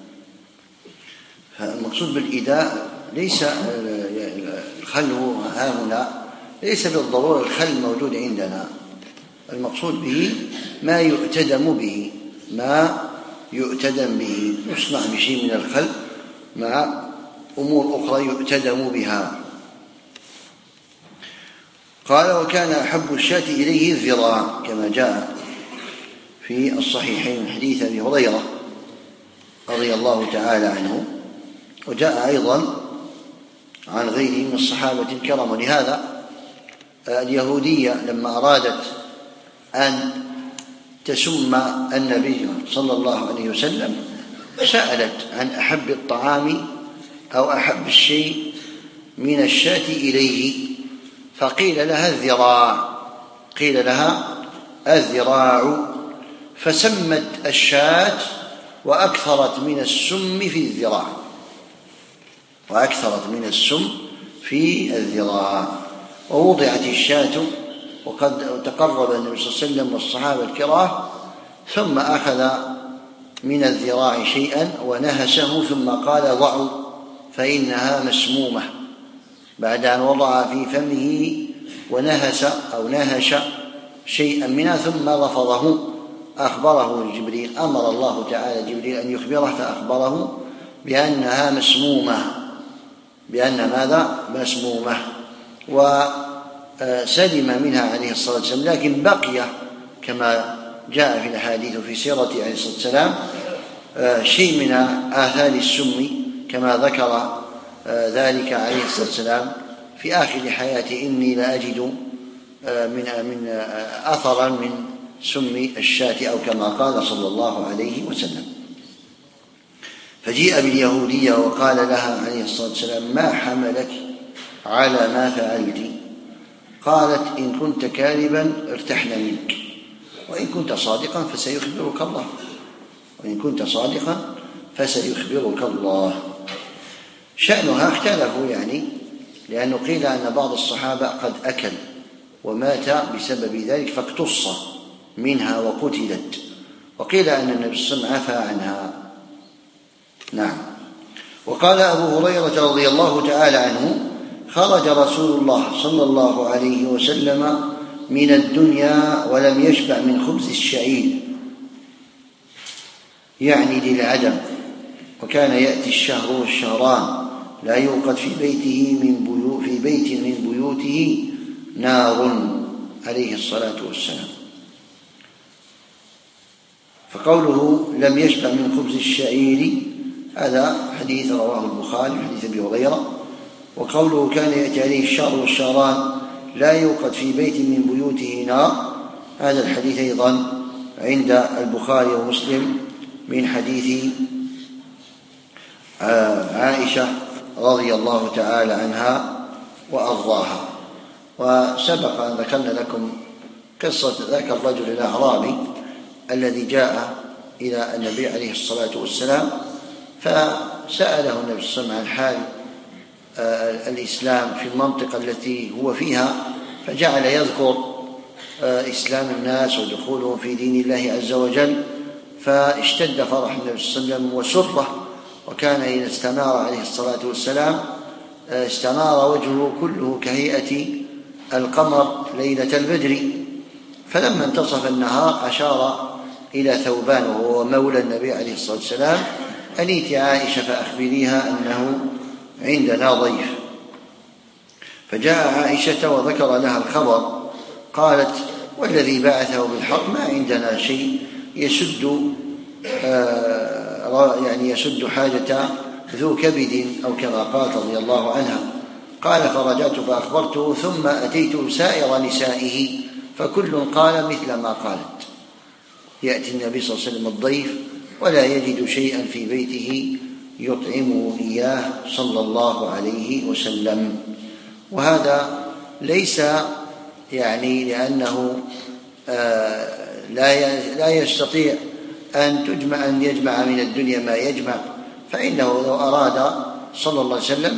فالمقصود بالإداء ليس الخل ها هنا ليس بالضرورة الخل موجود عندنا، المقصود به ما يؤتدم به، ما يؤتدم به يصنع بشيء من الخل مع أمور أخرى يؤتدم بها. قال وكان أحب الشاة إليه الذراع كما جاء في الصحيحين من حديث أبي هريرة رضي الله تعالى عنه، وجاء أيضا عن غيره من الصحابة الكرام. ولهذا اليهودية لما أرادت أن تسم النبي صلى الله عليه وسلم سألت عن أحب الطعام أو أحب الشيء من الشاة إليه، فقيل لها الذراع، قيل لها الذراع، فسمت الشاة وأكثرت من السم في الذراع، وأكثرت من السم في الذراع. ووضعت الشاة وقد تقرب النبي صلى الله عليه وسلم والصحابة الكرام، ثم أخذ من الذراع شيئا ونهشه ثم قال ضعوا فإنها مسمومة، بعد أن وضع في فمه ونهس أو نهش شيئا منها ثم رفضه أخبره جبريل. أمر الله تعالى جبريل أن يخبره فأخبره بأنها مسمومة، بأن ماذا؟ مسمومة، وسلم منها عليه الصلاة والسلام. لكن بقي كما جاء في الحديث في سيرته عليه الصلاة والسلام شيء من آثار السم كما ذكر ذلك عليه الصلاة والسلام في آخر حياته: إني لأجد من من أثرا من سم الشاة، أو كما قال صلى الله عليه وسلم. فجيء باليهودية وقال لها عليه الصلاة والسلام: ما حملك على ما فعلت؟ قالت: إن كنت كاذبا ارتحنا منك، وإن كنت صادقا فسيخبرك الله، وإن كنت صادقا فسيخبرك الله. شأنها اختلفوا يعني، لأنه قيل أن بعض الصحابة قد أكل ومات بسبب ذلك فاقتص منها وقتلت، وقيل أن النبي صلى الله عليه وسلم عفى عنها. نعم. وقال أبو هريرة رضي الله تعالى عنه: خرج رسول الله صلى الله عليه وسلم من الدنيا ولم يشبع من خبز الشعير، يعني للعدم، وكان يأتي الشهر والشهران لا يوقد في بيته من بيوت في بيت من بيوته نار عليه الصلاة والسلام. فقوله لم يشبع من خبز الشعير هذا حديث رواه البخاري حديث أبي هريرة. وقوله كان يأتي عليه الشهر والشهران لا يوقد في بيت من بيوته نار، هذا الحديث أيضا عند البخاري ومسلم من حديث عائشة رضي الله تعالى عنها وأرضاها. وسبق أن ذكرنا لكم قصة ذاك الرجل الأعرابي الذي جاء إلى النبي عليه الصلاة والسلام فسأله النبي صلى الله عليه وسلم عن حال الإسلام في المنطقة التي هو فيها، فجعل يذكر إسلام الناس ودخولهم في دين الله عز وجل، فاشتد فرح النبي صلى الله عليه وسلم وسره، وكان إذا استنار عليه الصلاة والسلام استنار وجهه كله كهيئة القمر ليلة البدر. فلما انتصف النهار أشار إلى ثوبان وهو مولى النبي عليه الصلاة والسلام: أنيت عائشة فأخبريها أنه عندنا ضيف. فجاء عائشة وذكر لها الخبر، قالت: والذي بعثه بالحق ما عندنا شيء يسد آه يعني يسد حاجة ذو كبد أو كما قالت رضي الله عنها. قال: فرجعت فأخبرته ثم أتيت سائر نسائه فكل قال مثل ما قالت. يأتي النبي صلى الله عليه وسلم الضيف ولا يجد شيئا في بيته يطعمه إياه صلى الله عليه وسلم. وهذا ليس يعني لأنه آه لا يستطيع أن تجمع أن يجمع من الدنيا ما يجمع، فإنه لو أراد صلى الله عليه وسلم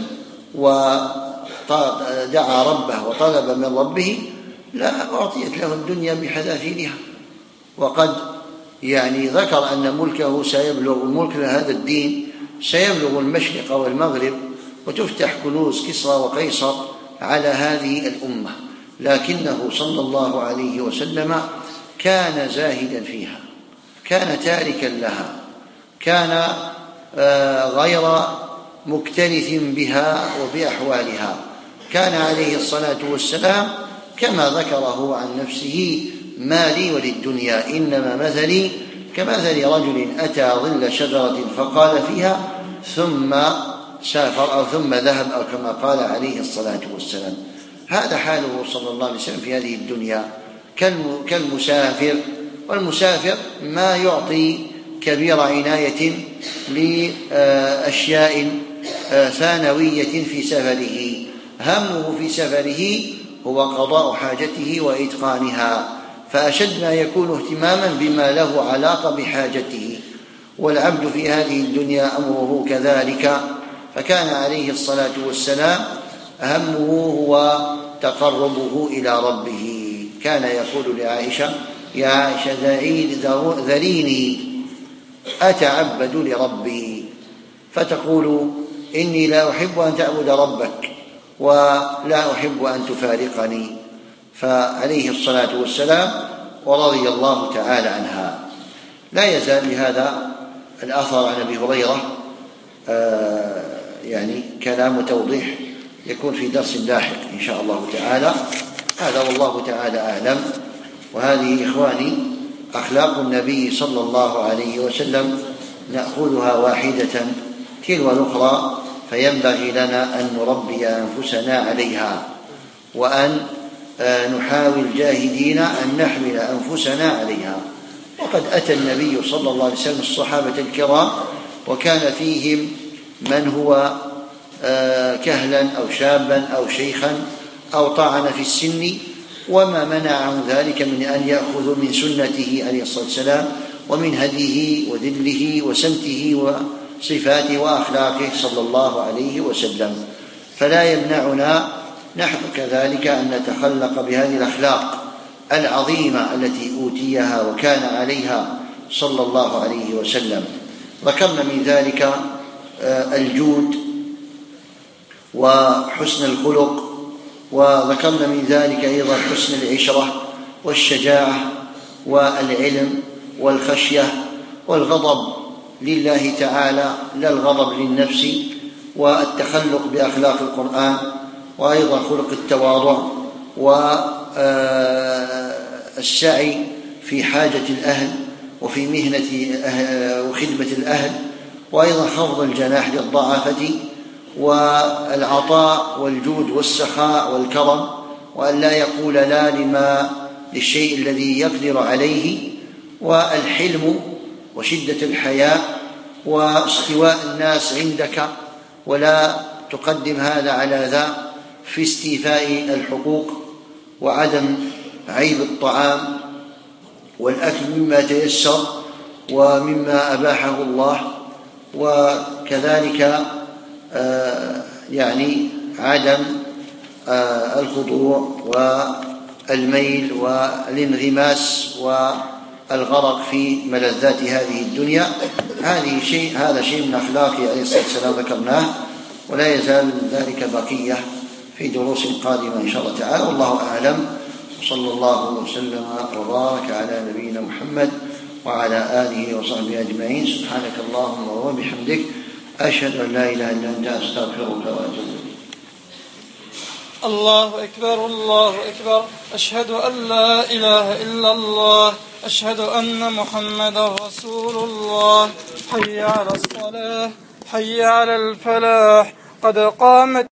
ودعا ربه وطلب من ربه لا أعطيت له الدنيا بحذافيرها. وقد يعني ذكر أن ملكه سيبلغ ملك هذا الدين سيبلغ المشرق والمغرب، وتفتح كنوز كسرى وقيصر على هذه الأمة، لكنه صلى الله عليه وسلم كان زاهدا فيها، كان تاركا لها، كان غير مكترث بها وبأحوالها. كان عليه الصلاة والسلام كما ذكره عن نفسه: ما لي وللدنيا إنما مثلي كمثل رجل أتى ظل شجرة فقال فيها ثم سافر أو ثم ذهب، أو كما قال عليه الصلاة والسلام. هذا حاله صلى الله عليه وسلم في هذه الدنيا كالمسافر، والمسافر ما يعطي كبير عناية لأشياء ثانوية في سفره، همه في سفره هو قضاء حاجته وإتقانها، فأشد ما يكون اهتماما بما له علاقة بحاجته. والعبد في هذه الدنيا أمره كذلك، فكان عليه الصلاة والسلام همه هو تقربه إلى ربه، كان يقول لعائشة: يا عائشة ذريني أتعبد لربي، فتقول: إني لا أحب أن تعبد ربك ولا أحب أن تفارقني. فعليه الصلاة والسلام ورضي الله تعالى عنها. لا يزال بهذا الأثر عن أبي هريرة آه يعني كلام وتوضيح يكون في درس لاحق إن شاء الله تعالى. هذا والله تعالى أعلم. وهذه إخواني أخلاق النبي صلى الله عليه وسلم نأخذها واحدة تلو الأخرى، فينبغي لنا أن نربي أنفسنا عليها، وأن نحاول جاهدين أن نحمل أنفسنا عليها. وقد أتى النبي صلى الله عليه وسلم الصحابة الكرام وكان فيهم من هو كهلا أو شابا أو شيخا أو طعن في السن، وما منعهم ذلك من أن يأخذوا من سنته عليه الصلاة والسلام ومن هديه وذله وسمته وصفاته وأخلاقه صلى الله عليه وسلم. فلا يمنعنا نحن كذلك أن نتخلق بهذه الأخلاق العظيمة التي أوتيها وكان عليها صلى الله عليه وسلم. ذكرنا من ذلك الجود وحسن الخلق، وذكرنا من ذلك أيضا حسن العشرة والشجاعة والعلم والخشية والغضب لله تعالى لا الغضب للنفس، والتخلق بأخلاق القرآن، وأيضا خلق التواضع والسعي في حاجة الأهل وفي مهنة وخدمة الأهل، وأيضا خفض الجناح للضعافة، والعطاء والجود والسخاء والكرم، وأن لا يقول لا لما للشيء الذي يقدر عليه، والحلم وشدة الحياء واستواء الناس عندك ولا تقدم هذا على ذا في استيفاء الحقوق، وعدم عيب الطعام والأكل مما تيسر ومما أباحه الله، وكذلك آه يعني عدم آه الخضوع والميل والانغماس والغرق في ملذات هذه الدنيا. هذه شيء هذا شيء من أخلاقه عليه الصلاة والسلام ذكرناه، ولا يزال من ذلك بقية في دروس قادمة إن شاء الله تعالى. والله أعلم، وصلى الله وسلم وبارك على نبينا محمد وعلى آله وصحبه أجمعين. سبحانك اللهم وبحمدك، أشهد أن لا إله إلا أنت، أستغفرك وأتوب إليك. الله أكبر الله أكبر، أشهد أن لا إله إلا الله، أشهد أن محمدا رسول الله. حي على الصلاة، حي على الفلاح، قد قامت